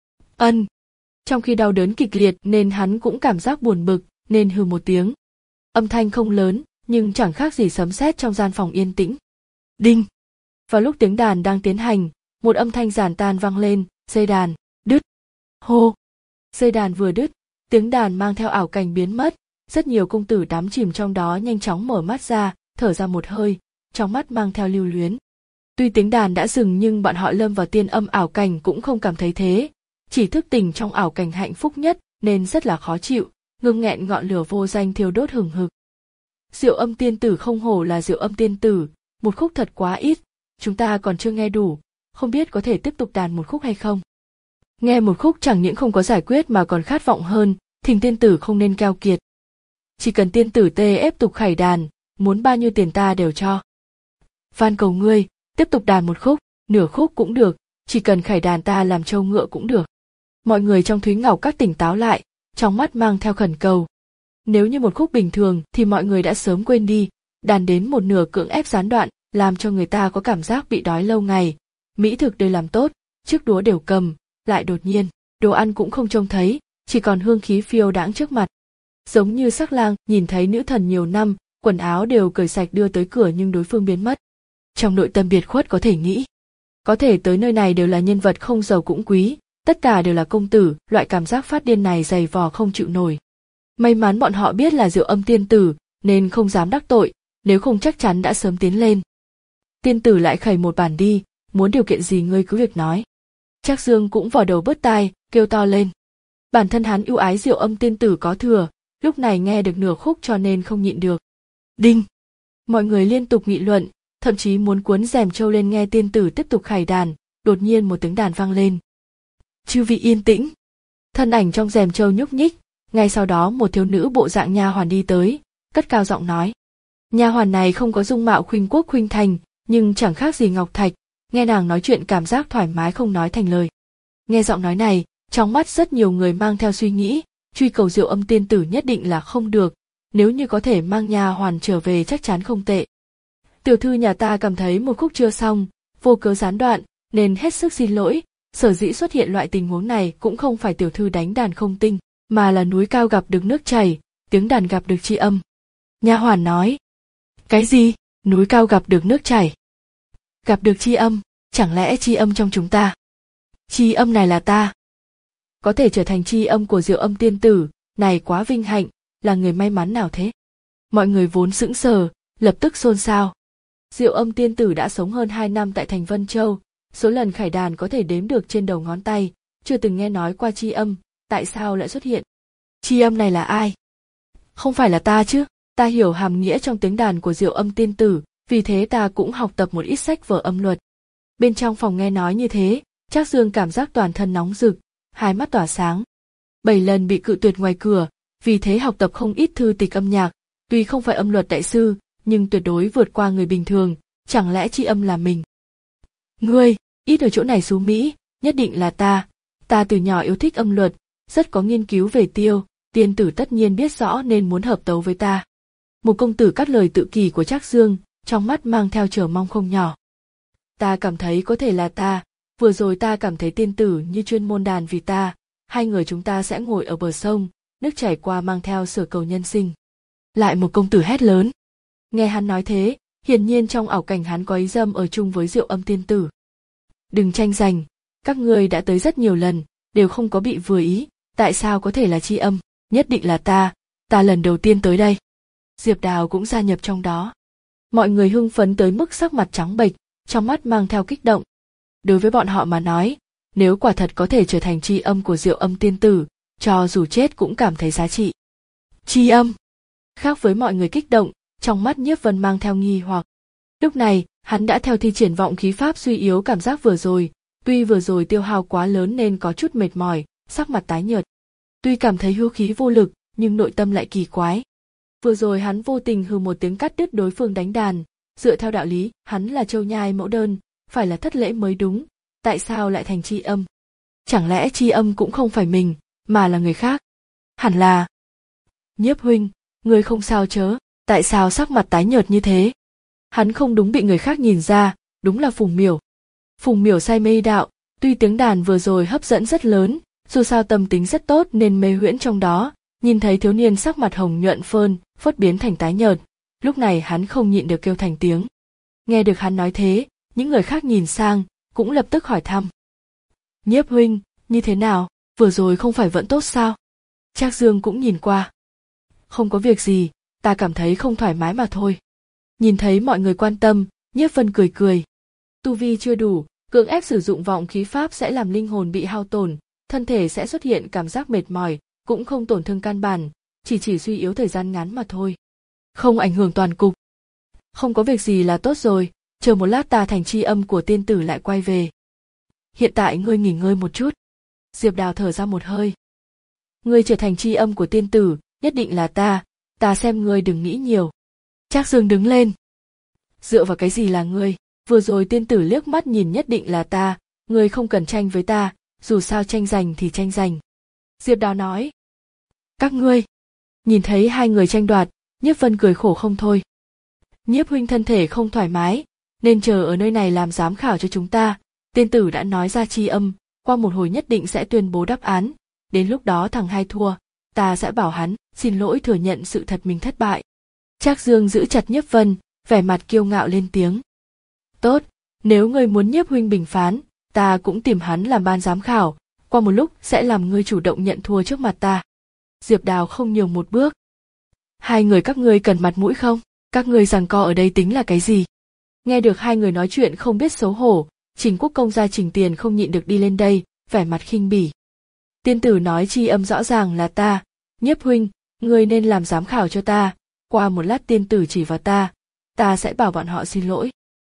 Ân! Trong khi đau đớn kịch liệt nên hắn cũng cảm giác buồn bực, nên hừ một tiếng. Âm thanh không lớn, nhưng chẳng khác gì sấm sét trong gian phòng yên tĩnh. Đinh! Vào lúc tiếng đàn đang tiến hành, một âm thanh giản tan vang lên, dây đàn, đứt. Hô! Dây đàn vừa đứt, tiếng đàn mang theo ảo cảnh biến mất, rất nhiều công tử đắm chìm trong đó nhanh chóng mở mắt ra, thở ra một hơi, trong mắt mang theo lưu luyến. Tuy tiếng đàn đã dừng nhưng bọn họ lâm vào tiên âm ảo cảnh cũng không cảm thấy thế, chỉ thức tỉnh trong ảo cảnh hạnh phúc nhất nên rất là khó chịu, ngưng nghẹn ngọn lửa vô danh thiêu đốt hừng hực. Diệu Âm tiên tử không hổ là Diệu Âm tiên tử, một khúc thật quá ít, chúng ta còn chưa nghe đủ, không biết có thể tiếp tục đàn một khúc hay không. Nghe một khúc chẳng những không có giải quyết mà còn khát vọng hơn, Thỉnh tiên tử không nên keo kiệt. Chỉ cần tiên tử tê ép tục khải đàn, muốn bao nhiêu tiền ta đều cho. Van cầu ngươi, tiếp tục đàn một khúc, nửa khúc cũng được, chỉ cần khải đàn ta làm trâu ngựa cũng được. Mọi người trong Thúy Ngọc Các tỉnh táo lại, trong mắt mang theo khẩn cầu. Nếu như một khúc bình thường thì mọi người đã sớm quên đi, đàn đến một nửa cưỡng ép gián đoạn, làm cho người ta có cảm giác bị đói lâu ngày. Mỹ thực đều làm tốt, chiếc đũa đều cầm, lại đột nhiên, đồ ăn cũng không trông thấy, chỉ còn hương khí phiêu đãng trước mặt. Giống như sắc lang nhìn thấy nữ thần nhiều năm, quần áo đều cởi sạch đưa tới cửa nhưng đối phương biến mất. Trong nội tâm biệt khuất có thể nghĩ, có thể tới nơi này đều là nhân vật không giàu cũng quý, tất cả đều là công tử, loại cảm giác phát điên này dày vò không chịu nổi. May mắn bọn họ biết là Diệu Âm tiên tử, nên không dám đắc tội, nếu không chắc chắn đã sớm tiến lên. Tiên tử lại khẩy một bản đi, muốn điều kiện gì ngươi cứ việc nói. Trác Dương cũng vò đầu bứt tai, kêu to lên. Bản thân hắn ưu ái Diệu Âm tiên tử có thừa, lúc này nghe được nửa khúc cho nên không nhịn được. Đinh! Mọi người liên tục nghị luận, thậm chí muốn cuốn rèm trâu lên nghe tiên tử tiếp tục khải đàn, đột nhiên một tiếng đàn vang lên. Chư vị yên tĩnh. Thân ảnh trong rèm trâu nhúc nhích, ngay sau đó một thiếu nữ bộ dạng nha hoàn đi tới, cất cao giọng nói. Nha hoàn này không có dung mạo khuynh quốc khuynh thành, nhưng chẳng khác gì ngọc thạch, nghe nàng nói chuyện cảm giác thoải mái không nói thành lời. Nghe giọng nói này, trong mắt rất nhiều người mang theo suy nghĩ, truy cầu Diệu Âm tiên tử nhất định là không được, nếu như có thể mang nha hoàn trở về chắc chắn không tệ. Tiểu thư nhà ta cảm thấy một khúc chưa xong, vô cớ gián đoạn, nên hết sức xin lỗi, sở dĩ xuất hiện loại tình huống này cũng không phải tiểu thư đánh đàn không tinh, mà là núi cao gặp được nước chảy, tiếng đàn gặp được tri âm. Nha hoàn nói. Cái gì? Núi cao gặp được nước chảy. Gặp được tri âm, chẳng lẽ tri âm trong chúng ta? Tri âm này là ta. Có thể trở thành tri âm của Diệu Âm tiên tử, này quá vinh hạnh, là người may mắn nào thế? Mọi người vốn sững sờ, lập tức xôn xao. Diệu Âm tiên tử đã sống hơn hai năm tại thành Vân Châu, số lần khải đàn có thể đếm được trên đầu ngón tay, chưa từng nghe nói qua tri âm, tại sao lại xuất hiện? Tri âm này là ai? Không phải là ta chứ, ta hiểu hàm nghĩa trong tiếng đàn của Diệu Âm tiên tử, vì thế ta cũng học tập một ít sách vở âm luật. Bên trong phòng nghe nói như thế, Trác Dương cảm giác toàn thân nóng rực, hai mắt tỏa sáng. Bảy lần bị cự tuyệt ngoài cửa, vì thế học tập không ít thư tịch âm nhạc, tuy không phải âm luật đại sư, nhưng tuyệt đối vượt qua người bình thường, chẳng lẽ tri âm là mình? Ngươi, ít ở chỗ này xú Mỹ, nhất định là ta, ta từ nhỏ yêu thích âm luật, rất có nghiên cứu về tiêu, tiên tử tất nhiên biết rõ nên muốn hợp tấu với ta. Một công tử cắt lời tự kỷ của Trác Dương, trong mắt mang theo chờ mong không nhỏ. Ta cảm thấy có thể là ta, vừa rồi ta cảm thấy tiên tử như chuyên môn đàn vì ta, hai người chúng ta sẽ ngồi ở bờ sông, nước chảy qua mang theo sở cầu nhân sinh. Lại một công tử hét lớn. Nghe hắn nói thế, hiển nhiên trong ảo cảnh hắn có ý dâm ở chung với Diệu Âm tiên tử. Đừng tranh giành, các ngươi đã tới rất nhiều lần, đều không có bị vừa ý, tại sao có thể là tri âm, nhất định là ta, ta lần đầu tiên tới đây. Diệp Đào cũng gia nhập trong đó. Mọi người hưng phấn tới mức sắc mặt trắng bệch, trong mắt mang theo kích động. Đối với bọn họ mà nói, nếu quả thật có thể trở thành tri âm của Diệu Âm tiên tử, cho dù chết cũng cảm thấy giá trị. Tri âm. Khác với mọi người kích động, trong mắt Nhiếp Vân mang theo nghi hoặc. Lúc này, hắn đã theo thi triển vọng khí pháp suy yếu cảm giác vừa rồi, tuy vừa rồi tiêu hao quá lớn nên có chút mệt mỏi, sắc mặt tái nhợt. Tuy cảm thấy hưu khí vô lực, nhưng nội tâm lại kỳ quái. Vừa rồi hắn vô tình hừ một tiếng cắt đứt đối phương đánh đàn, dựa theo đạo lý, hắn là châu nhai mẫu đơn, phải là thất lễ mới đúng, tại sao lại thành tri âm? Chẳng lẽ tri âm cũng không phải mình, mà là người khác? Hẳn là... Nhiếp huynh, ngươi không sao chớ, tại sao sắc mặt tái nhợt như thế? Hắn không đúng bị người khác nhìn ra, đúng là Phùng Miểu. Phùng Miểu say mê đạo, tuy tiếng đàn vừa rồi hấp dẫn rất lớn, dù sao tâm tính rất tốt nên mê huyễn trong đó, nhìn thấy thiếu niên sắc mặt hồng nhuận phơn, phớt biến thành tái nhợt, lúc này hắn không nhịn được kêu thành tiếng. Nghe được hắn nói thế, những người khác nhìn sang, cũng lập tức hỏi thăm. Nhiếp huynh, như thế nào, vừa rồi không phải vẫn tốt sao? Trác Dương cũng nhìn qua. Không có việc gì, ta cảm thấy không thoải mái mà thôi. Nhìn thấy mọi người quan tâm, Nhiếp Vân cười cười. Tu vi chưa đủ, cưỡng ép sử dụng vọng khí pháp sẽ làm linh hồn bị hao tổn, thân thể sẽ xuất hiện cảm giác mệt mỏi, cũng không tổn thương căn bản, chỉ chỉ suy yếu thời gian ngắn mà thôi. Không ảnh hưởng toàn cục. Không có việc gì là tốt rồi, chờ một lát ta thành tri âm của tiên tử lại quay về. Hiện tại ngươi nghỉ ngơi một chút. Diệp Đào thở ra một hơi. Ngươi trở thành tri âm của tiên tử, nhất định là ta, ta xem ngươi đừng nghĩ nhiều. Trác Dương đứng lên. Dựa vào cái gì là ngươi, vừa rồi tiên tử liếc mắt nhìn nhất định là ta, ngươi không cần tranh với ta, dù sao tranh giành thì tranh giành. Diệp Đào nói. Các ngươi. Nhìn thấy hai người tranh đoạt, Nhiếp Vân cười khổ không thôi. Nhiếp huynh thân thể không thoải mái, nên chờ ở nơi này làm giám khảo cho chúng ta, tiên tử đã nói ra tri âm, qua một hồi nhất định sẽ tuyên bố đáp án, đến lúc đó thằng hai thua, ta sẽ bảo hắn xin lỗi thừa nhận sự thật mình thất bại. Trác Dương giữ chặt Nhiếp Vân, vẻ mặt kiêu ngạo lên tiếng. Tốt, nếu ngươi muốn Nhiếp huynh bình phán, ta cũng tìm hắn làm ban giám khảo, qua một lúc sẽ làm ngươi chủ động nhận thua trước mặt ta. Diệp Đào không nhường một bước. Hai người các ngươi cần mặt mũi không? Các ngươi giằng co ở đây tính là cái gì? Nghe được hai người nói chuyện không biết xấu hổ, Trình Quốc công gia Trình Tiền không nhịn được đi lên đây, vẻ mặt khinh bỉ. Tiên tử nói chi âm rõ ràng là ta, Nhiếp huynh, ngươi nên làm giám khảo cho ta, qua một lát tiên tử chỉ vào ta, ta sẽ bảo bọn họ xin lỗi.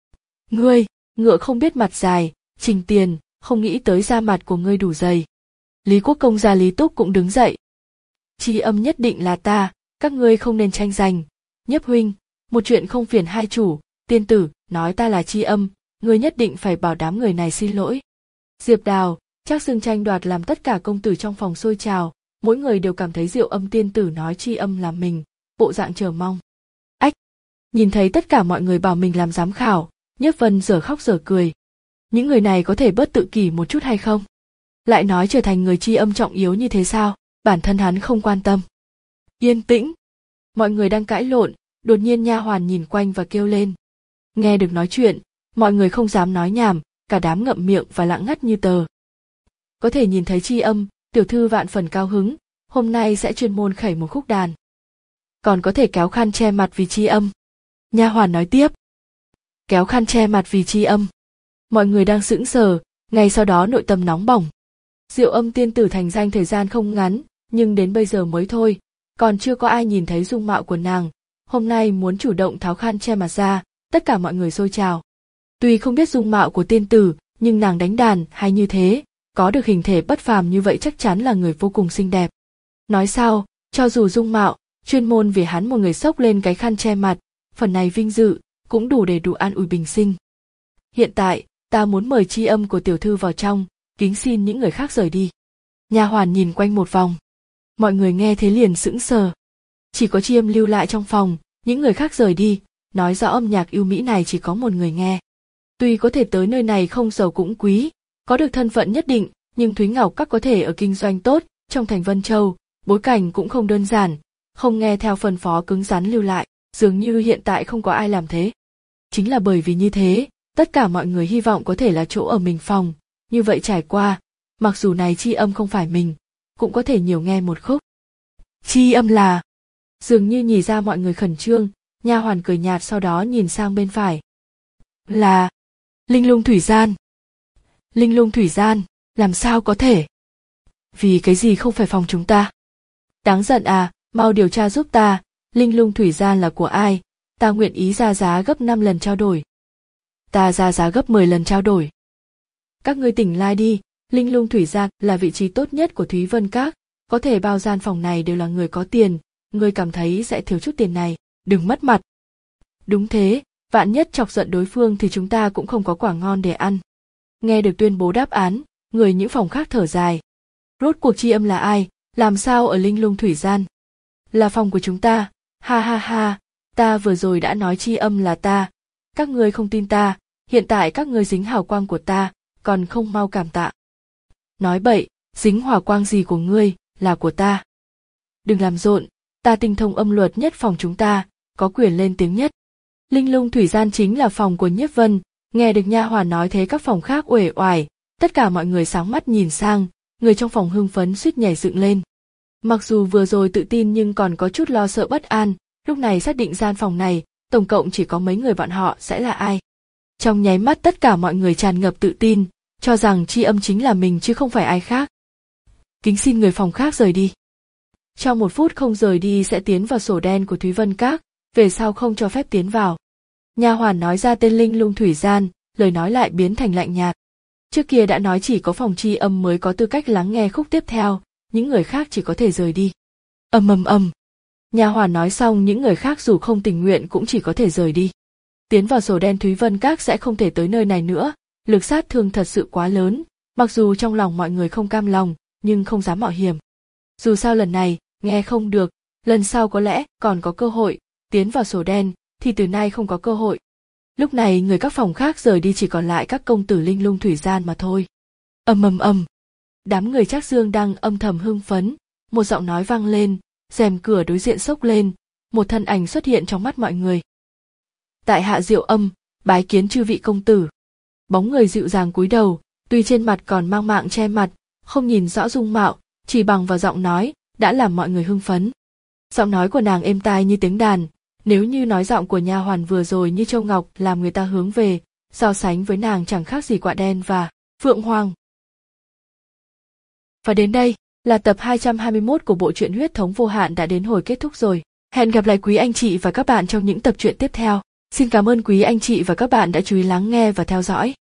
Ngươi, ngựa không biết mặt dài, Trình Tiền, không nghĩ tới da mặt của ngươi đủ dày. Lý Quốc công gia Lý Túc cũng đứng dậy. Chi âm nhất định là ta, các ngươi không nên tranh giành. Nhiếp huynh, một chuyện không phiền hai chủ, tiên tử, nói ta là chi âm, ngươi nhất định phải bảo đám người này xin lỗi. Diệp Đào, Trác Xương tranh đoạt làm tất cả công tử trong phòng sôi trào, mỗi người đều cảm thấy Diệu Âm tiên tử nói chi âm là mình, bộ dạng chờ mong. Ách! Nhìn thấy tất cả mọi người bảo mình làm giám khảo, Nhiếp Vân dở khóc dở cười. Những người này có thể bớt tự kỷ một chút hay không? Lại nói trở thành người chi âm trọng yếu như thế sao, bản thân hắn không quan tâm. Yên tĩnh! Mọi người đang cãi lộn, đột nhiên nha hoàn nhìn quanh và kêu lên. Nghe được nói chuyện, mọi người không dám nói nhảm, cả đám ngậm miệng và lặng ngắt như tờ. Có thể nhìn thấy chi âm, tiểu thư vạn phần cao hứng, hôm nay sẽ chuyên môn khẩy một khúc đàn. Còn có thể kéo khăn che mặt vì chi âm. Nha hoàn nói tiếp. Kéo khăn che mặt vì chi âm. Mọi người đang sững sờ, ngay sau đó nội tâm nóng bỏng. Diệu Âm tiên tử thành danh thời gian không ngắn, nhưng đến bây giờ mới thôi, còn chưa có ai nhìn thấy dung mạo của nàng. Hôm nay muốn chủ động tháo khăn che mặt ra, tất cả mọi người xôi trào. Tuy không biết dung mạo của tiên tử, nhưng nàng đánh đàn hay như thế, có được hình thể bất phàm như vậy chắc chắn là người vô cùng xinh đẹp. Nói sao, cho dù dung mạo, chuyên môn vì hắn một người xốc lên cái khăn che mặt, phần này vinh dự, cũng đủ để đủ an ủi bình sinh. Hiện tại, ta muốn mời chi âm của tiểu thư vào trong, kính xin những người khác rời đi. Nha hoàn nhìn quanh một vòng. Mọi người nghe thế liền sững sờ. Chỉ có chi âm lưu lại trong phòng, những người khác rời đi, nói rõ âm nhạc yêu mỹ này chỉ có một người nghe. Tuy có thể tới nơi này không giàu cũng quý, có được thân phận nhất định, nhưng Thúy Ngọc Các có thể ở kinh doanh tốt, trong thành Vân Châu, bối cảnh cũng không đơn giản, không nghe theo phân phó cứng rắn lưu lại, dường như hiện tại không có ai làm thế. Chính là bởi vì như thế, tất cả mọi người hy vọng có thể là chỗ ở mình phòng, như vậy trải qua, mặc dù này chi âm không phải mình, cũng có thể nhiều nghe một khúc. Chi âm là... Dường như nhìn ra mọi người khẩn trương, nha hoàn cười nhạt sau đó nhìn sang bên phải. Là... Linh Lung Thủy Gian. Linh Lung Thủy Gian, làm sao có thể? Vì cái gì không phải phòng chúng ta? Đáng giận à, mau điều tra giúp ta, Linh Lung Thủy Gian là của ai? Ta nguyện ý ra giá gấp năm lần trao đổi. Ta ra giá gấp mười lần trao đổi. Các ngươi tỉnh lai đi, Linh Lung Thủy Gian là vị trí tốt nhất của Thúy Vân Các, có thể bao gian phòng này đều là người có tiền, ngươi cảm thấy sẽ thiếu chút tiền này, đừng mất mặt. Đúng thế, vạn nhất chọc giận đối phương thì chúng ta cũng không có quả ngon để ăn. Nghe được tuyên bố đáp án, người những phòng khác thở dài. Rốt cuộc chi âm là ai, làm sao ở Linh Lung Thủy Gian? Là phòng của chúng ta, ha ha ha, ta vừa rồi đã nói chi âm là ta, các ngươi không tin ta, hiện tại các ngươi dính hào quang của ta, còn không mau cảm tạ. Nói bậy, dính hào quang gì của ngươi, là của ta. Đừng làm rộn, ta tinh thông âm luật nhất phòng chúng ta, có quyền lên tiếng nhất. Linh Lung Thủy Gian chính là phòng của Nhiếp Vân, nghe được nha hoàn nói thế các phòng khác uể oải, tất cả mọi người sáng mắt nhìn sang, người trong phòng hưng phấn suýt nhảy dựng lên. Mặc dù vừa rồi tự tin nhưng còn có chút lo sợ bất an, lúc này xác định gian phòng này, tổng cộng chỉ có mấy người bọn họ sẽ là ai. Trong nháy mắt tất cả mọi người tràn ngập tự tin, cho rằng chi âm chính là mình chứ không phải ai khác. Kính xin người phòng khác rời đi. Trong một phút không rời đi sẽ tiến vào sổ đen của Thúy Vân Các, về sau không cho phép tiến vào. Nha hoàn nói ra tên Linh Lung Thủy Gian, lời nói lại biến thành lạnh nhạt. Trước kia đã nói chỉ có phòng chi âm mới có tư cách lắng nghe khúc tiếp theo, những người khác chỉ có thể rời đi. Ầm ầm ầm. Nha hoàn nói xong những người khác dù không tình nguyện cũng chỉ có thể rời đi. Tiến vào sổ đen Thúy Vân Các sẽ không thể tới nơi này nữa, lực sát thương thật sự quá lớn, mặc dù trong lòng mọi người không cam lòng, nhưng không dám mạo hiểm. Dù sao lần này, nghe không được, lần sau có lẽ còn có cơ hội, tiến vào sổ đen, thì từ nay không có cơ hội. Lúc này người các phòng khác rời đi chỉ còn lại các công tử Linh Lung Thủy Gian mà thôi. Ầm ầm ầm. Đám người Trác Dương đang âm thầm hưng phấn, một giọng nói vang lên, rèm cửa đối diện xốc lên, một thân ảnh xuất hiện trong mắt mọi người. Tại hạ Diệu Âm, bái kiến chư vị công tử. Bóng người dịu dàng cúi đầu, tuy trên mặt còn mang mạng che mặt, không nhìn rõ dung mạo, chỉ bằng vào giọng nói đã làm mọi người hưng phấn. Giọng nói của nàng êm tai như tiếng đàn, Nếu như nói giọng của nha hoàn vừa rồi như Châu Ngọc làm người ta hướng về, so sánh với nàng chẳng khác gì Quạ Đen và Phượng Hoàng. Và đến đây là tập hai trăm hai mươi mốt của bộ truyện Huyết thống vô hạn đã đến hồi kết thúc rồi. Hẹn gặp lại quý anh chị và các bạn trong những tập truyện tiếp theo. Xin cảm ơn quý anh chị và các bạn đã chú ý lắng nghe và theo dõi.